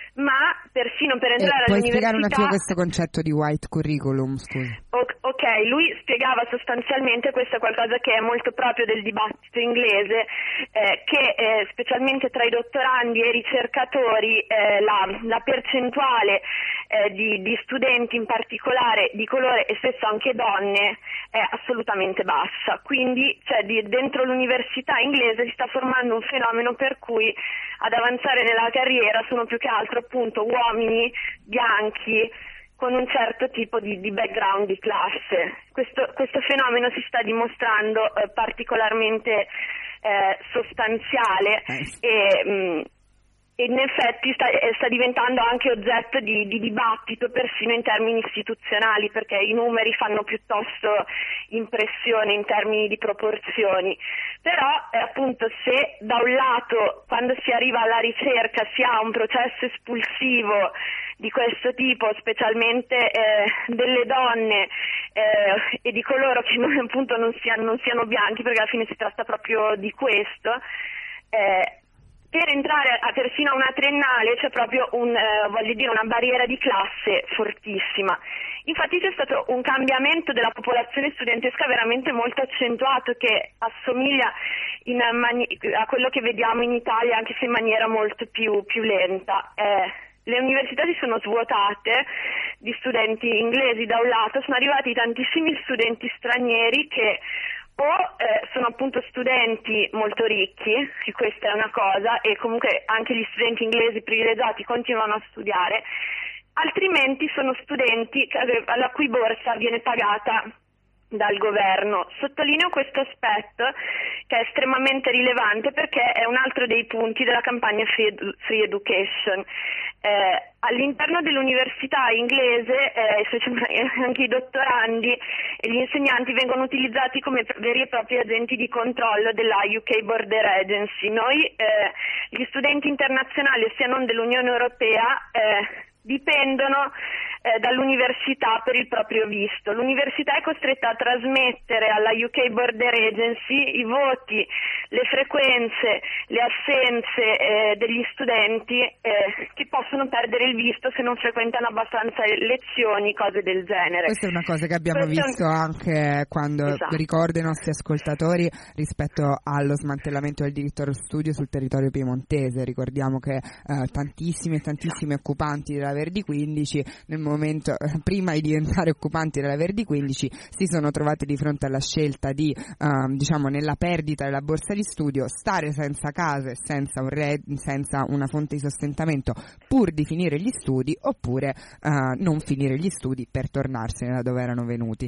Ma persino per entrare eh, puoi all'università... spiegare un attimo questo concetto di white curriculum, scusi? Ok, lui spiegava sostanzialmente, questo è qualcosa che è molto proprio del dibattito inglese, eh, che eh, specialmente tra i dottorandi e i ricercatori eh, la, la percentuale eh, di, di studenti in particolare di colore e spesso anche donne è assolutamente bassa. Quindi cioè, di, dentro l'università inglese si sta formando un fenomeno per cui ad avanzare nella carriera sono più che altro appunto uomini bianchi con un certo tipo di, di background di classe. Questo, questo fenomeno si sta dimostrando eh, particolarmente eh, sostanziale e mh, e in effetti sta, sta diventando anche oggetto di, di dibattito persino in termini istituzionali, perché i numeri fanno piuttosto impressione in termini di proporzioni. Però eh, appunto se da un lato quando si arriva alla ricerca si ha un processo espulsivo di questo tipo, specialmente eh, delle donne eh, e di coloro che non, appunto non siano, non siano bianchi, perché alla fine si tratta proprio di questo, eh, per entrare a persino a una triennale c'è proprio un, eh, voglio dire, una barriera di classe fortissima. Infatti c'è stato un cambiamento della popolazione studentesca veramente molto accentuato, che assomiglia in mani- a quello che vediamo in Italia, anche se in maniera molto più, più lenta. Eh, le università si sono svuotate di studenti inglesi da un lato, sono arrivati tantissimi studenti stranieri che o eh, sono appunto studenti molto ricchi, che questa è una cosa, e comunque anche gli studenti inglesi privilegiati continuano a studiare, altrimenti sono studenti alla cui borsa viene pagata dal governo. Sottolineo questo aspetto che è estremamente rilevante perché è un altro dei punti della campagna Free, Edu- Free Education. Eh, all'interno dell'università inglese eh, anche i dottorandi e gli insegnanti vengono utilizzati come veri e propri agenti di controllo della U K Border Agency. Noi, eh, gli studenti internazionali, sia non dell'Unione Europea, eh, dipendono eh, dall'università per il proprio visto. L'università è costretta a trasmettere alla U K Border Agency i voti, le frequenze, le assenze eh, degli studenti eh, che possono perdere il visto se non frequentano abbastanza lezioni, cose del genere. Questa è una cosa che abbiamo Questo visto anche quando, esatto. ricordo i nostri ascoltatori, rispetto allo smantellamento del diritto allo studio sul territorio piemontese. Ricordiamo che eh, tantissimi e tantissimi occupanti della Verdi quindici, nel momento eh, prima di diventare occupanti della Verdi quindici, si sono trovati di fronte alla scelta di, eh, diciamo, nella perdita della borsa di studio, stare senza casa e senza, un re- senza una fonte di sostentamento pur di finire gli studi, oppure eh, non finire gli studi per tornarsene da dove erano venuti.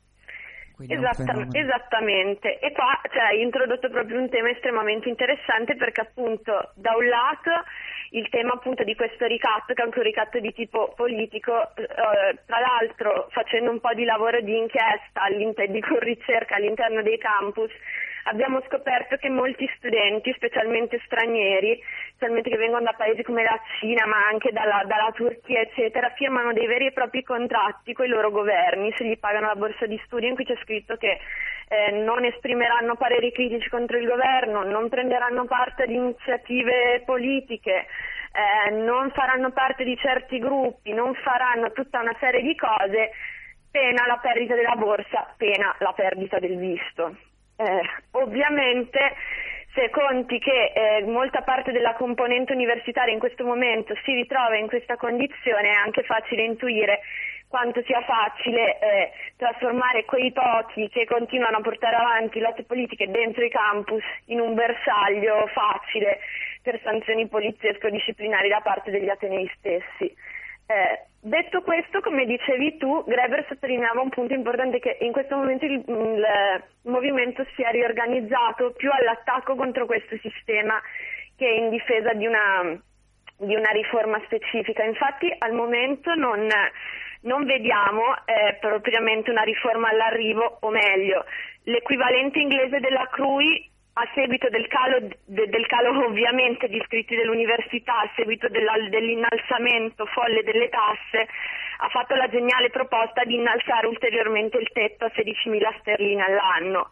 Esatta, esattamente, e qua cioè, hai introdotto proprio un tema estremamente interessante, perché appunto da un lato il tema appunto di questo ricatto, che è anche un ricatto di tipo politico, eh, tra l'altro facendo un po' di lavoro di inchiesta di ricerca all'interno dei campus, abbiamo scoperto che molti studenti, specialmente stranieri, specialmente che vengono da paesi come la Cina, ma anche dalla, dalla Turchia, eccetera, firmano dei veri e propri contratti con i loro governi, se gli pagano la borsa di studio, in cui c'è scritto che eh, non esprimeranno pareri critici contro il governo, non prenderanno parte ad iniziative politiche, eh, non faranno parte di certi gruppi, non faranno tutta una serie di cose, pena la perdita della borsa, pena la perdita del visto. Eh, ovviamente se conti che eh, molta parte della componente universitaria in questo momento si ritrova in questa condizione, è anche facile intuire quanto sia facile eh, trasformare quei pochi che continuano a portare avanti lotte politiche dentro i campus in un bersaglio facile per sanzioni poliziesco-disciplinari da parte degli atenei stessi. Eh, detto questo, come dicevi tu, Graeber sottolineava un punto importante, che in questo momento il, il, il movimento si è riorganizzato più all'attacco contro questo sistema che in difesa di una, di una riforma specifica. Infatti al momento non, non vediamo eh, propriamente una riforma all'arrivo, o meglio, l'equivalente inglese della C R U I a seguito del calo, de, del calo ovviamente di iscritti dell'università, a seguito della, dell'innalzamento folle delle tasse, ha fatto la geniale proposta di innalzare ulteriormente il tetto a sedicimila sterline all'anno,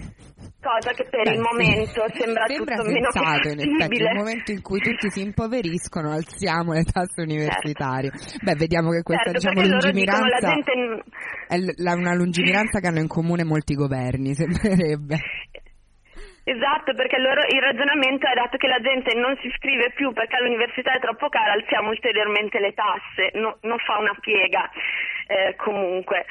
cosa che per Beh, il momento sì. sembra, sembra tutto meno che fattibile. In effetti, nel momento in cui tutti si impoveriscono, alziamo le tasse universitarie. Certo. Beh, vediamo che questa certo, diciamo lungimiranza dicono, gente... è la, una lungimiranza che hanno in comune molti governi, sembrerebbe. Esatto, perché loro il ragionamento è, dato che la gente non si iscrive più perché l'università è troppo cara, alziamo ulteriormente le tasse, no, non fa una piega eh, comunque.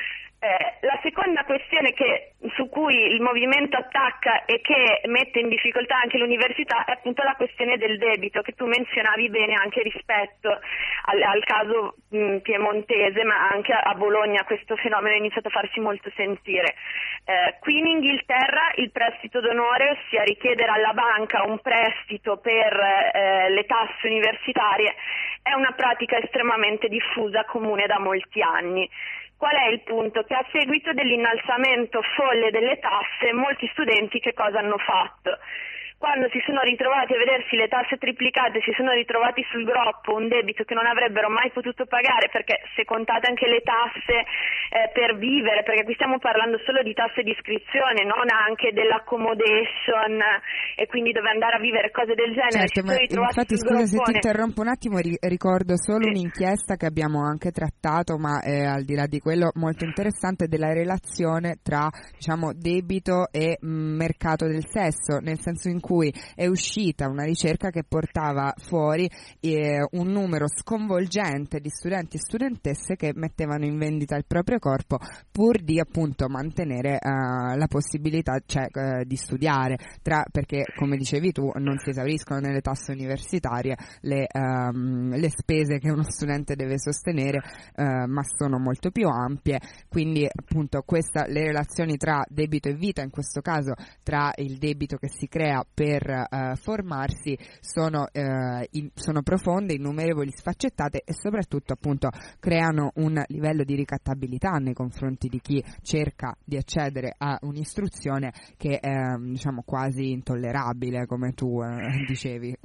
Eh, la seconda questione che, su cui il movimento attacca e che mette in difficoltà anche l'università è appunto la questione del debito, che tu menzionavi bene anche rispetto al, al caso mh, piemontese, ma anche a, a Bologna questo fenomeno è iniziato a farsi molto sentire. Eh, qui in Inghilterra il prestito d'onore, ossia richiedere alla banca un prestito per eh, le tasse universitarie, è una pratica estremamente diffusa, comune da molti anni. Qual è il punto? Che a seguito dell'innalzamento folle delle tasse, molti studenti che cosa hanno fatto? Quando si sono ritrovati a vedersi le tasse triplicate, si sono ritrovati sul groppo un debito che non avrebbero mai potuto pagare, perché se contate anche le tasse eh, per vivere, perché qui stiamo parlando solo di tasse di iscrizione, non anche dell'accommodation e quindi dove andare a vivere, cose del genere. Certo, ma infatti scusa se ti interrompo un attimo, ri- ricordo solo sì. un'inchiesta che abbiamo anche trattato, ma eh, al di là di quello molto interessante, della relazione tra, diciamo, debito e mh, mercato del sesso, nel senso in cui è uscita una ricerca che portava fuori eh, un numero sconvolgente di studenti e studentesse che mettevano in vendita il proprio corpo pur di appunto mantenere uh, la possibilità, cioè, uh, di studiare, tra, perché come dicevi tu non si esauriscono nelle tasse universitarie le, um, le spese che uno studente deve sostenere, uh, ma sono molto più ampie, quindi appunto questa, le relazioni tra debito e vita, in questo caso tra il debito che si crea per uh, formarsi, sono, uh, in, sono profonde, innumerevoli, sfaccettate e soprattutto appunto creano un livello di ricattabilità nei confronti di chi cerca di accedere a un'istruzione che è, diciamo, quasi intollerabile, come tu uh, dicevi.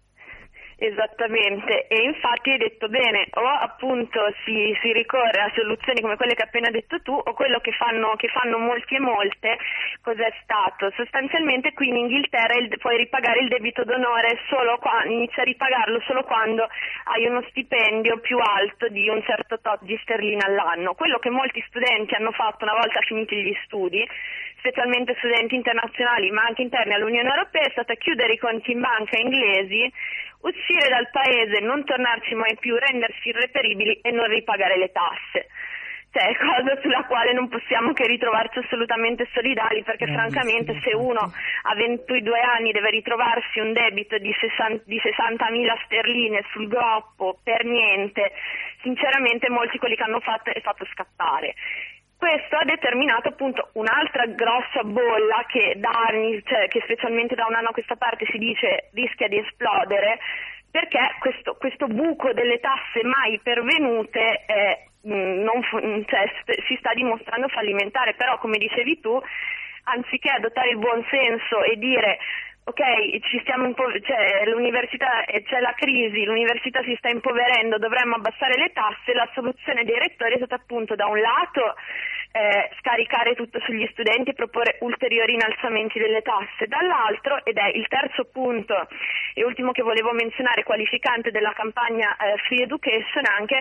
Esattamente, e infatti hai detto bene, o appunto si, si ricorre a soluzioni come quelle che hai appena detto tu, o quello che fanno, che fanno molti e molte, cos'è stato? Sostanzialmente qui in Inghilterra il, puoi ripagare il debito d'onore solo quando, inizi a ripagarlo solo quando hai uno stipendio più alto di un certo tot di sterline all'anno. Quello che molti studenti hanno fatto una volta finiti gli studi, specialmente studenti internazionali ma anche interni all'Unione Europea, è stato chiudere i conti in banca inglesi, uscire dal paese, non tornarci mai più, rendersi irreperibili e non ripagare le tasse. Cioè, cosa sulla quale non possiamo che ritrovarci assolutamente solidali, perché francamente se uno a ventidue anni deve ritrovarsi un debito di sessantamila sterline sul groppo per niente, sinceramente molti quelli che hanno fatto è fatto scappare. Questo ha determinato appunto un'altra grossa bolla che da anni, cioè che specialmente da un anno a questa parte si dice rischia di esplodere, perché questo, questo buco delle tasse mai pervenute eh, non, cioè, si sta dimostrando fallimentare. Però, come dicevi tu, anziché adottare il buon senso e dire ok, ci stiamo impo- cioè, l'università, c'è la crisi, l'università si sta impoverendo, dovremmo abbassare le tasse, la soluzione dei rettori è stata appunto da un lato eh, scaricare tutto sugli studenti e proporre ulteriori innalzamenti delle tasse, dall'altro, ed è il terzo punto e ultimo che volevo menzionare, qualificante della campagna eh, Free Education anche,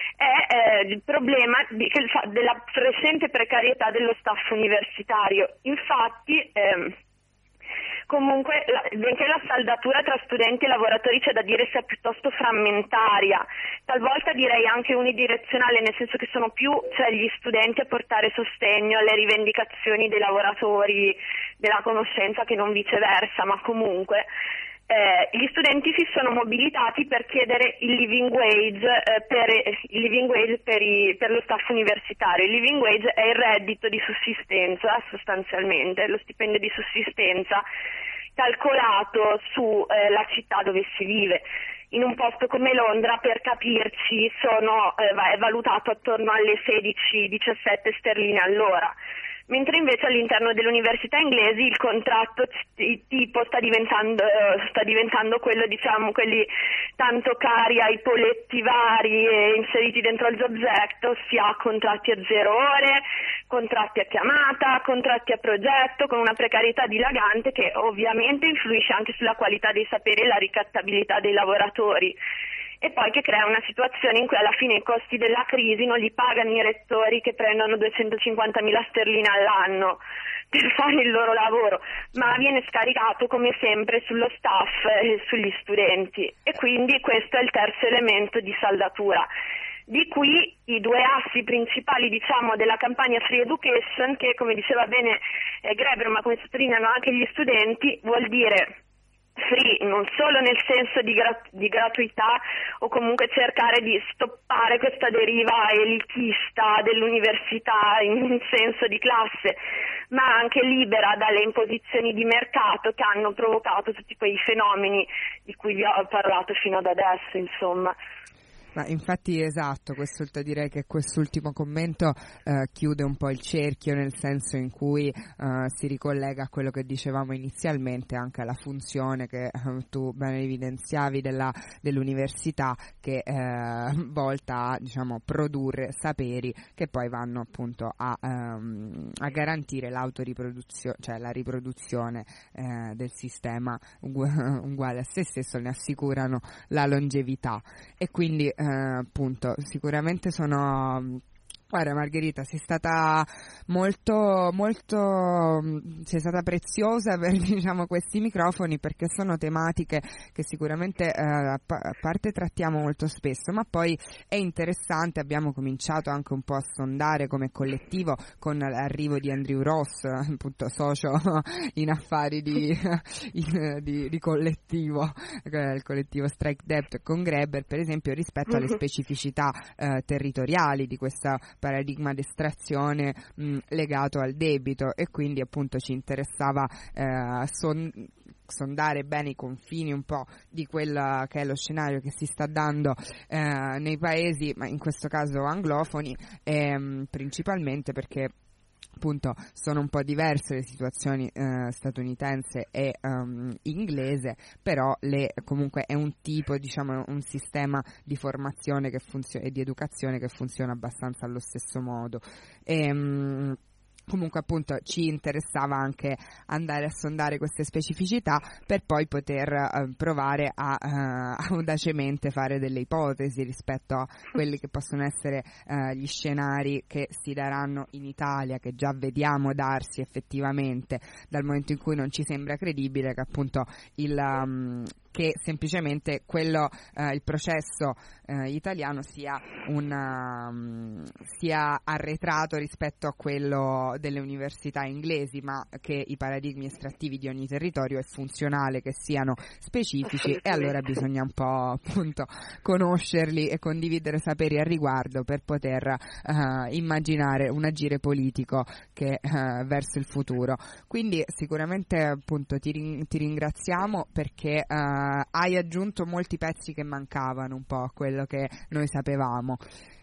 è eh, il problema di, che, della crescente precarietà dello staff universitario. Infatti ehm, Comunque, la, benché la saldatura tra studenti e lavoratori c'è da dire sia piuttosto frammentaria, talvolta direi anche unidirezionale, nel senso che sono più cioè, gli studenti a portare sostegno alle rivendicazioni dei lavoratori della conoscenza che non viceversa, ma comunque eh, gli studenti si sono mobilitati per chiedere il living wage, eh, per, il living wage per, i, per lo staff universitario. Il living wage è il reddito di sussistenza, sostanzialmente, lo stipendio di sussistenza calcolato su eh, la città dove si vive. In un posto come Londra, per capirci, sono, eh, è valutato attorno alle sedici diciassette sterline all'ora. Mentre invece all'interno delle università inglesi il contratto tipo sta diventando, sta diventando quello, diciamo, quelli tanto cari ai poletti vari e inseriti dentro al Jobs Act, ossia contratti a zero ore, contratti a chiamata, contratti a progetto, con una precarietà dilagante che ovviamente influisce anche sulla qualità dei saperi e la ricattabilità dei lavoratori. E poi che crea una situazione in cui alla fine i costi della crisi non li pagano i rettori che prendono duecentocinquantamila sterline all'anno per fare il loro lavoro, ma viene scaricato come sempre sullo staff e sugli studenti, e quindi questo è il terzo elemento di saldatura. Di qui i due assi principali, diciamo, della campagna Free Education, che, come diceva bene eh, Greber, ma come sottolineano anche gli studenti, vuol dire free non solo nel senso di, grat- di gratuità, o comunque cercare di stoppare questa deriva elitista dell'università in senso di classe, ma anche libera dalle imposizioni di mercato che hanno provocato tutti quei fenomeni di cui vi ho parlato fino ad adesso, insomma. Ma infatti esatto, questo direi che quest'ultimo commento eh, chiude un po' il cerchio, nel senso in cui eh, si ricollega a quello che dicevamo inizialmente, anche alla funzione che eh, tu ben evidenziavi della, dell'università, che è eh, volta a, diciamo, produrre saperi che poi vanno appunto a, ehm, a garantire l'autoriproduzione, cioè la riproduzione eh, del sistema ugu- uguale a se stesso, ne assicurano la longevità. E quindi Eh, appunto sicuramente sono... Guarda Margherita, sei stata molto, molto, sei stata preziosa per, diciamo, questi microfoni, perché sono tematiche che sicuramente eh, a parte trattiamo molto spesso, ma poi è interessante. Abbiamo cominciato anche un po' a sondare come collettivo con l'arrivo di Andrew Ross, appunto socio in affari di, in, di, di collettivo, il collettivo Strike Debt, con Greber per esempio, rispetto alle specificità eh, territoriali di questa paradigma d'estrazione mh, legato al debito, e quindi appunto ci interessava eh, son- sondare bene i confini un po' di quello che è lo scenario che si sta dando eh, nei paesi, ma in questo caso anglofoni, ehm, principalmente perché appunto sono un po' diverse le situazioni eh, statunitense e um, inglese, però le, comunque è un tipo, diciamo, un sistema di formazione che funziona e di educazione che funziona abbastanza allo stesso modo. E, um, Comunque appunto ci interessava anche andare a sondare queste specificità per poi poter eh, provare a eh, audacemente fare delle ipotesi rispetto a quelli che possono essere eh, gli scenari che si daranno in Italia, che già vediamo darsi effettivamente, dal momento in cui non ci sembra credibile che appunto il... Um, che semplicemente quello, eh, il processo eh, italiano sia, una, um, sia arretrato rispetto a quello delle università inglesi, ma che i paradigmi estrattivi di ogni territorio è funzionale che siano specifici, e allora bisogna un po' appunto conoscerli e condividere saperi al riguardo per poter eh, immaginare un agire politico che eh, verso il futuro. Quindi sicuramente appunto ti, ring- ti ringraziamo perché eh, Uh, hai aggiunto molti pezzi che mancavano un po' a quello che noi sapevamo.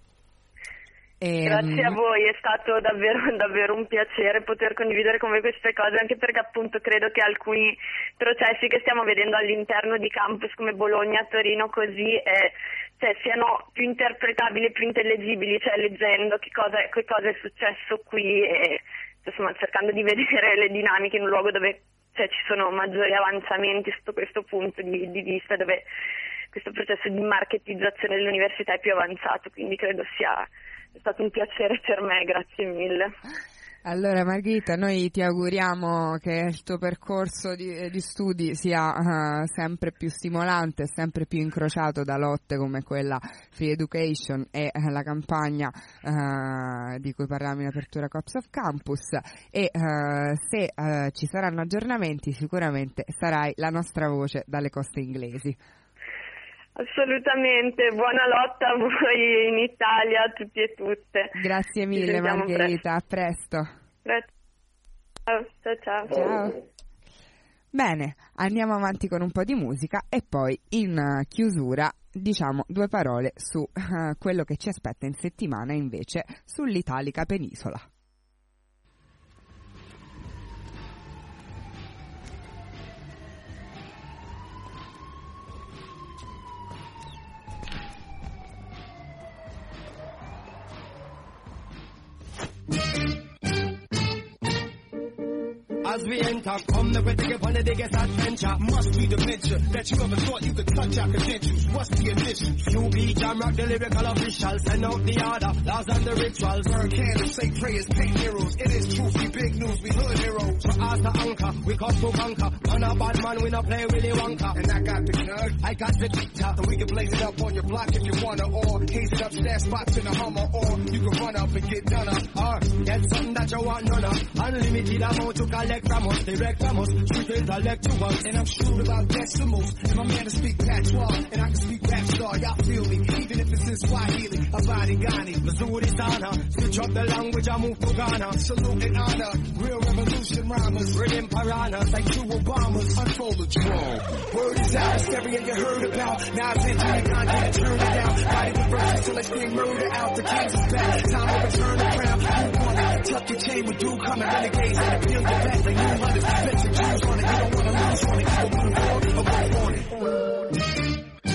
E, Grazie a voi, è stato davvero, davvero un piacere poter condividere con voi queste cose, anche perché appunto credo che alcuni processi che stiamo vedendo all'interno di campus come Bologna, Torino, così eh, cioè, siano più interpretabili, più intellegibili, cioè leggendo che cosa, che cosa è successo qui e insomma cercando di vedere le dinamiche in un luogo dove cioè ci sono maggiori avanzamenti sotto questo punto di, di vista, dove questo processo di marketizzazione dell'università è più avanzato, quindi credo sia è stato un piacere per me, grazie mille. Allora Margherita, noi ti auguriamo che il tuo percorso di, di studi sia uh, sempre più stimolante, sempre più incrociato da lotte come quella Free Education e uh, la campagna uh, di cui parlavamo in apertura Cops of Campus, e uh, se uh, ci saranno aggiornamenti sicuramente sarai la nostra voce dalle coste inglesi. Assolutamente, buona lotta a voi in Italia, a tutti e tutte. Grazie mille Margherita, a presto. Grazie. Ciao, ciao. Ciao. Bene, andiamo avanti con un po' di musica e poi in uh, chiusura diciamo due parole su uh, quello che ci aspetta in settimana invece sull'Italica Penisola. I as we enter. Come the way to get on the biggest adventure. Must be dementia that you ever thought you could touch our credentials. What's the initials? You be Jam Rock, the lyrical official. Send out the order, laws and the rituals. Burn candles, say prayers, paint heroes. It is truth, we big news, we hood heroes. For us to anchor, we come to conquer. On a bad man, we not play Willy Wonka. And I got the nerd, I got the TikTok. And we can blaze it up on your block if you wanna. Or haze it up, stash spots in a Hummer. Or you can run up and get done up. Or get something that you want none of. Unlimited amount to collect from us. Direct from us, street intellectuals. And I'm shrewd about decimals. And my man to speak patois. And I can speak rap star, y'all feel me. Even if it's in Swahili, Abadi Ghani, Missouri Sana. Switch up the language, I move to Ghana. Salute and honor, real revolution rhymers. Written piranhas like two Obamas. Unfold the drum. Word is out, hysteria you heard about. Now it's into your content, turn it out. Fight the verses till it's being murder out. The kings is back, time to return the crown. You want it, tuck your chain with do coming. Renegades and appeal your back like new hunters. Bet your Jews on it, you don't wanna lose on it. You don't wanna war, or go on it.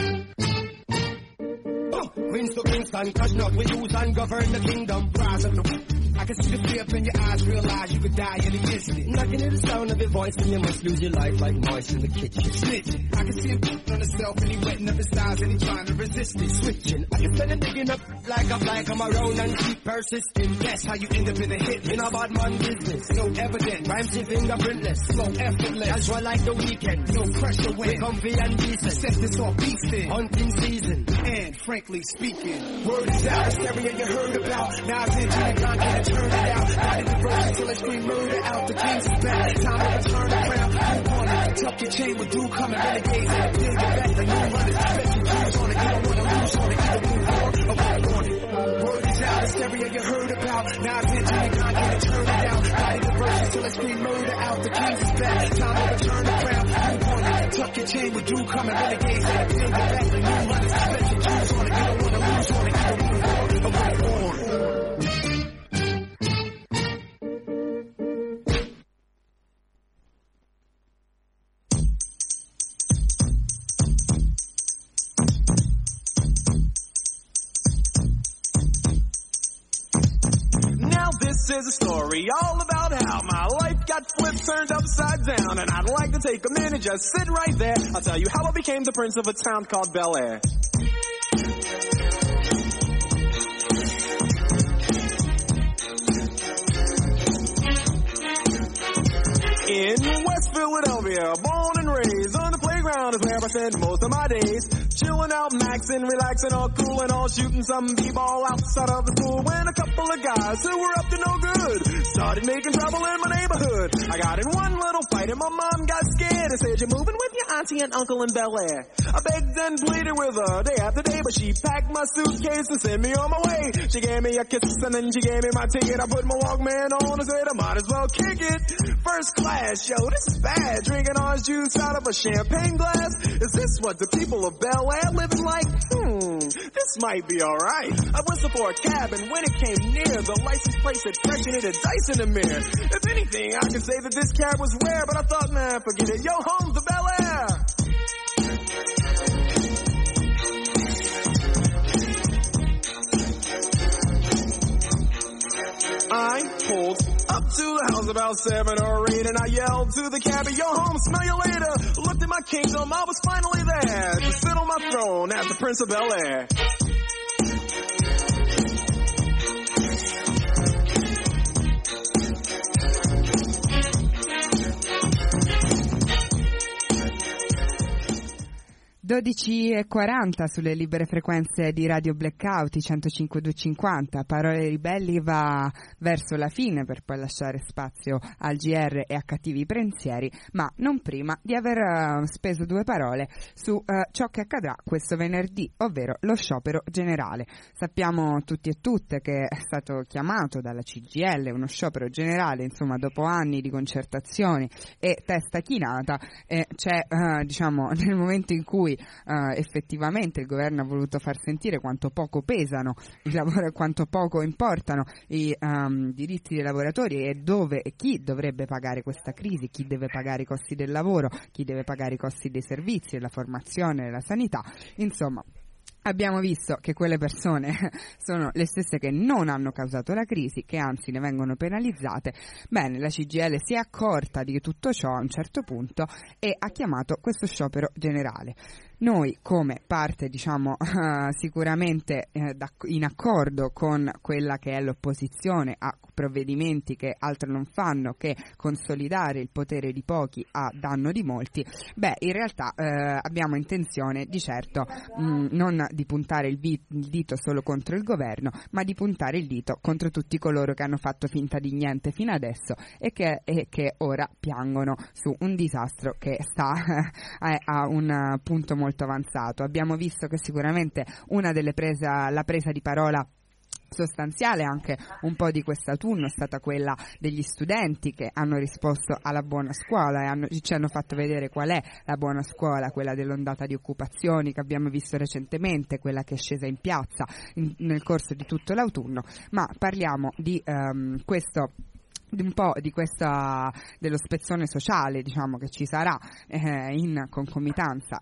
Rinse to Kingston, crush not we use and govern the kingdom. Rise up the I can see the fear up in your eyes, realize you could die in an instant. Knocking at the sound of your voice and you must lose your life like mice in the kitchen. Snitching, I can see him on himself and he wetting up his thighs and he trying to resist it. Switching, I can send him digging up like a flag on my own and keep persisting. That's how you end up in a hit in a bad man business. No evident, rhymes and fingerprintless, slow effortless. That's why like the weekend, no pressure when we're comfy and decent. Set this off beastin', hunting season, and frankly speaking, word is out, hysteria you heard about. Now it's into the content. Turn it out, not in the verse until it's scream murder out. The kings is back, time to return the crown. You want it, tuck your chain with do coming. Renegades and appeal your back like new hunters. Bet your Jews on it, you don't wanna lose on it. You don't move on or walk on it. Word is out, hysteria you heard about. Now it's into the content, turn it out. Not in the verse until it's scream murder out. The kings is back, time to return the crown. You want it, tuck your chain with do coming. Renegades and appeal your back like new hunters. Bet your Jews on it, you don't wanna lose on it. You don't move on or walk on it. This is a story all about how my life got flipped, turned upside down, and I'd like to take a minute, just sit right there. I'll tell you how I became the prince of a town called Bel Air. In West Philadelphia, born and raised, on the playground is where I spend most of my days. Chilling out, maxing, relaxing, all cool and all, shooting some b-ball outside of the school. When a couple of guys who were up to no good started making trouble in my neighborhood. I got in one little fight and my mom got scared and said, "You're moving with your auntie and uncle in Bel Air." I begged and pleaded with her day after day, but she packed my suitcase and sent me on my way. She gave me a kiss and then she gave me my ticket. I put my Walkman on and said I might as well kick it. First class, yo, this is bad. Drinking orange juice out of a champagne glass. Is this what the people of Bel Air living like? Hmm, this might be alright. I whistled for a cab and when it came near, the license plate said French and it had dice in the mirror. If anything, I can say that this cab was rare, but I thought, man, forget it. Yo, home to Bel Air. I pulled up to the house about seven or eight and I yelled to the cabbie, "Yo, home, smell you later." Looked at my kingdom, I was finally there to sit on my throne as the Prince of Bel Air. dodici e quaranta sulle libere frequenze di Radio Blackout, i centocinque duecentocinquanta. Parole ribelli va verso la fine per poi lasciare spazio al G R e a cattivi pensieri, ma non prima di aver uh, speso due parole su uh, ciò che accadrà questo venerdì, ovvero lo sciopero generale. Sappiamo tutti e tutte che è stato chiamato dalla C G I L uno sciopero generale, insomma, dopo anni di concertazioni e testa chinata, eh, c'è uh, diciamo nel momento in cui Uh, effettivamente il governo ha voluto far sentire quanto poco pesano i lavori, quanto poco importano i um, diritti dei lavoratori e dove e chi dovrebbe pagare questa crisi, chi deve pagare i costi del lavoro, chi deve pagare i costi dei servizi, della formazione, della sanità, insomma. Abbiamo visto che quelle persone sono le stesse che non hanno causato la crisi, che anzi ne vengono penalizzate. Bene, la C G I L si è accorta di tutto ciò a un certo punto e ha chiamato questo sciopero generale. Noi, come parte, diciamo, uh, sicuramente uh, in accordo con quella che è l'opposizione a provvedimenti che altro non fanno che consolidare il potere di pochi a danno di molti, beh, in realtà uh, abbiamo intenzione di certo mh, non di puntare il, vi- il dito solo contro il governo, ma di puntare il dito contro tutti coloro che hanno fatto finta di niente fino adesso e che, e che ora piangono su un disastro che sta uh, a un punto molto molto avanzato. Abbiamo visto che sicuramente una delle presa, la presa di parola sostanziale anche un po' di quest'autunno è stata quella degli studenti che hanno risposto alla buona scuola e hanno, ci hanno fatto vedere qual è la buona scuola, quella dell'ondata di occupazioni che abbiamo visto recentemente, quella che è scesa in piazza in, nel corso di tutto l'autunno, ma parliamo di um, questo di un po' di questa dello spezzone sociale, diciamo, che ci sarà eh, in concomitanza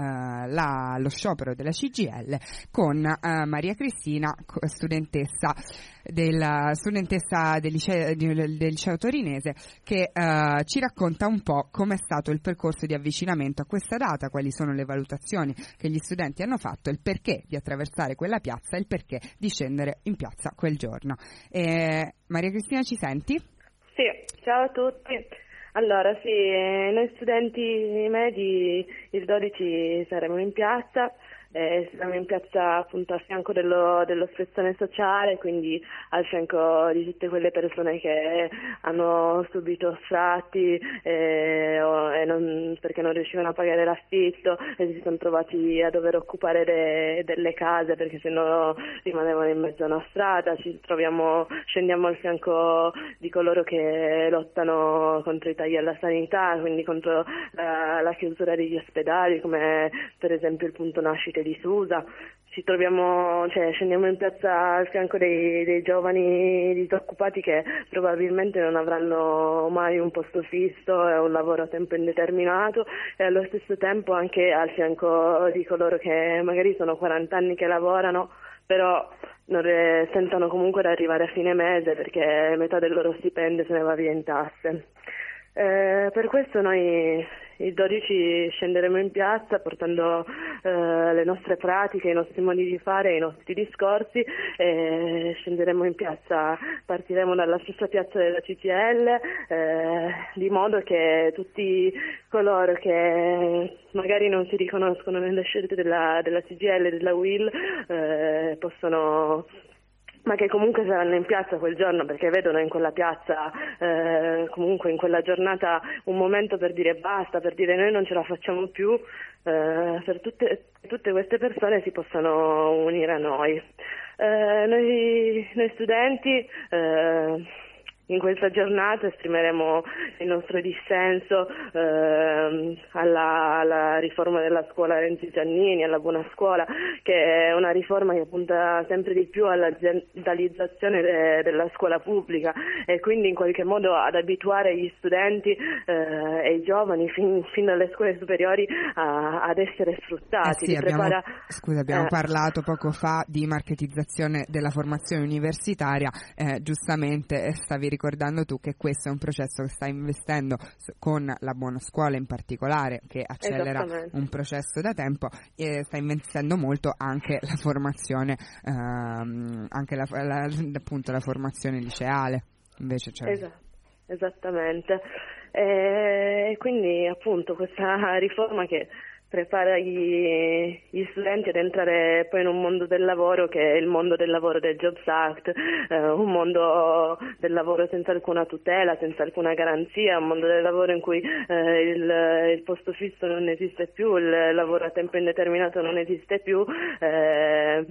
allo eh, sciopero della C G I L con eh, Maria Cristina, studentessa del, studentessa del liceo, del liceo torinese, che eh, ci racconta un po' come è stato il percorso di avvicinamento a questa data, quali sono le valutazioni che gli studenti hanno fatto, il perché di attraversare quella piazza e il perché di scendere in piazza quel giorno. Eh, Maria Cristina, ci senti? Sì, ciao a tutti. Allora, sì, noi studenti medi il dodici saremo in piazza, eh, saremo in piazza appunto a fianco dello, dello spezzone sociale, quindi al fianco di tutte quelle persone che hanno subito sfratti eh, o, e non, perché non riuscivano a pagare l'affitto e si sono trovati a dover occupare de, delle case perché se no rimanevano in mezzo a una strada. Ci troviamo, scendiamo al fianco di coloro che lottano contro i tagli alla sanità, quindi contro la, la chiusura degli ospedali, come per esempio il punto nascite di Susa. Ci troviamo, cioè scendiamo in piazza al fianco dei, dei giovani disoccupati che probabilmente non avranno mai un posto fisso e un lavoro a tempo indeterminato, e allo stesso tempo anche al fianco di coloro che magari sono quaranta anni che lavorano, però non re- tentano comunque di arrivare a fine mese perché metà del loro stipendio se ne va via in tasse. Eh, per questo noi il dodici scenderemo in piazza portando eh, le nostre pratiche, i nostri modi di fare, i nostri discorsi, e scenderemo in piazza, partiremo dalla stessa piazza della C G I L, eh, di modo che tutti coloro che magari non si riconoscono nelle scelte della, della C G I L e della U I L eh, possono, ma che comunque saranno in piazza quel giorno perché vedono in quella piazza, eh, comunque in quella giornata, un momento per dire basta, per dire noi non ce la facciamo più, eh, per tutte, tutte queste persone si possano unire a noi. Eh, noi, noi studenti eh, in questa giornata esprimeremo il nostro dissenso eh, alla, alla riforma della scuola Renzi Giannini, alla buona scuola, che è una riforma che punta sempre di più all'aziendalizzazione de, della scuola pubblica e quindi in qualche modo ad abituare gli studenti eh, e i giovani fin, fin dalle scuole superiori a, ad essere sfruttati. Eh sì, abbiamo, prepara... scusa, abbiamo eh. parlato poco fa di marketizzazione della formazione universitaria, eh, giustamente stavi ricordando tu che questo è un processo che sta investendo con la buona scuola in particolare, che accelera un processo da tempo, e sta investendo molto anche la formazione, ehm, anche la, la, appunto la formazione liceale. Invece c'è... Esatto, esattamente. E quindi appunto questa riforma che prepara gli, gli studenti ad entrare poi in un mondo del lavoro che è il mondo del lavoro del Jobs Act, eh, un mondo del lavoro senza alcuna tutela, senza alcuna garanzia, un mondo del lavoro in cui eh, il, il posto fisso non esiste più, il lavoro a tempo indeterminato non esiste più, eh,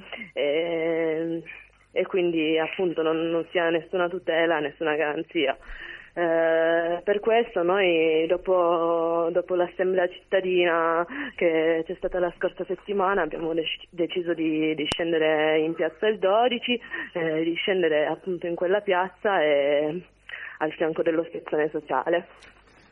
e, e quindi appunto non, non si ha nessuna tutela, nessuna garanzia. Eh, per questo noi dopo, dopo l'assemblea cittadina che c'è stata la scorsa settimana abbiamo dec- deciso di, di scendere in piazza il dodici, eh, di scendere appunto in quella piazza e al fianco dello spezzone sociale.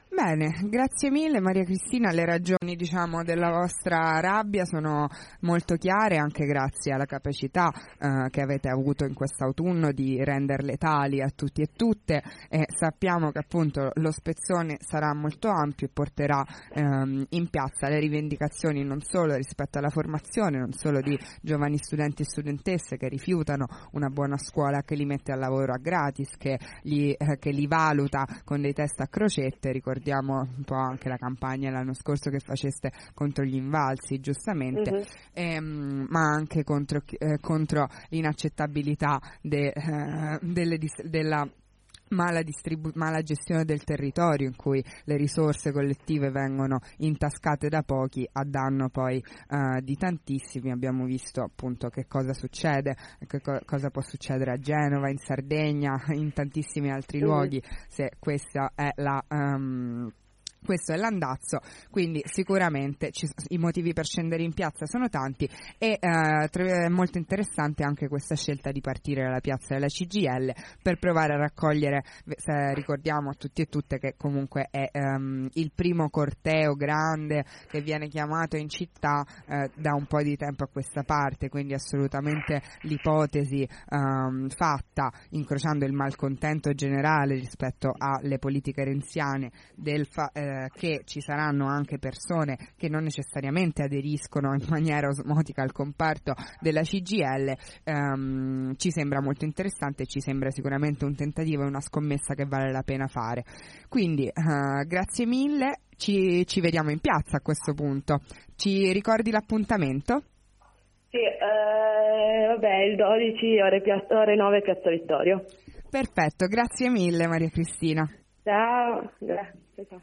Bene, grazie mille Maria Cristina, le ragioni diciamo della vostra rabbia sono molto chiare, anche grazie alla capacità eh, che avete avuto in quest'autunno di renderle tali a tutti e tutte, e sappiamo che appunto lo spezzone sarà molto ampio e porterà ehm, in piazza le rivendicazioni non solo rispetto alla formazione, non solo di giovani studenti e studentesse che rifiutano una buona scuola che li mette al lavoro a gratis, che, gli, eh, che li valuta con dei test a crocette. Ricordiamo un po' anche la campagna l'anno scorso che faceste contro gli invalsi, giustamente, mm-hmm. ehm, ma anche contro, eh, contro l'inaccettabilità de, eh, delle, della Mala, distribu- mala gestione del territorio, in cui le risorse collettive vengono intascate da pochi a danno poi uh, di tantissimi. Abbiamo visto appunto che cosa succede, che co- cosa può succedere a Genova, in Sardegna, in tantissimi altri mm. luoghi, se questa è la... Um, Questo è l'andazzo, quindi sicuramente ci, i motivi per scendere in piazza sono tanti e eh, è molto interessante anche questa scelta di partire dalla piazza della C G I L per provare a raccogliere, se ricordiamo a tutti e tutte che comunque è um, il primo corteo grande che viene chiamato in città eh, da un po' di tempo a questa parte, quindi assolutamente l'ipotesi um, fatta, incrociando il malcontento generale rispetto alle politiche renziane del fa- eh, che ci saranno anche persone che non necessariamente aderiscono in maniera osmotica al comparto della C G I L, ehm, ci sembra molto interessante e ci sembra sicuramente un tentativo e una scommessa che vale la pena fare. Quindi eh, grazie mille, ci, ci vediamo in piazza a questo punto. Ci ricordi l'appuntamento? Sì, eh, vabbè, il dodici ore, ore nove Piazza Vittorio. Perfetto, grazie mille Maria Cristina. Ciao, grazie, ciao.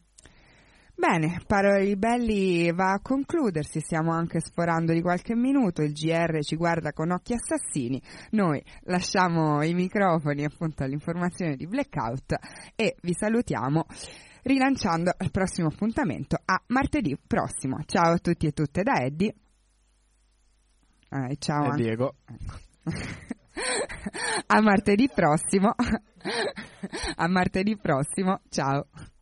Bene, Parole Belli va a concludersi, stiamo anche sforando di qualche minuto, il G R ci guarda con occhi assassini, noi lasciamo i microfoni appunto all'informazione di Blackout e vi salutiamo rilanciando il prossimo appuntamento a martedì prossimo. Ciao a tutti e tutte da Eddie. Eh, ciao e anche. Diego. A martedì prossimo. A martedì prossimo, ciao.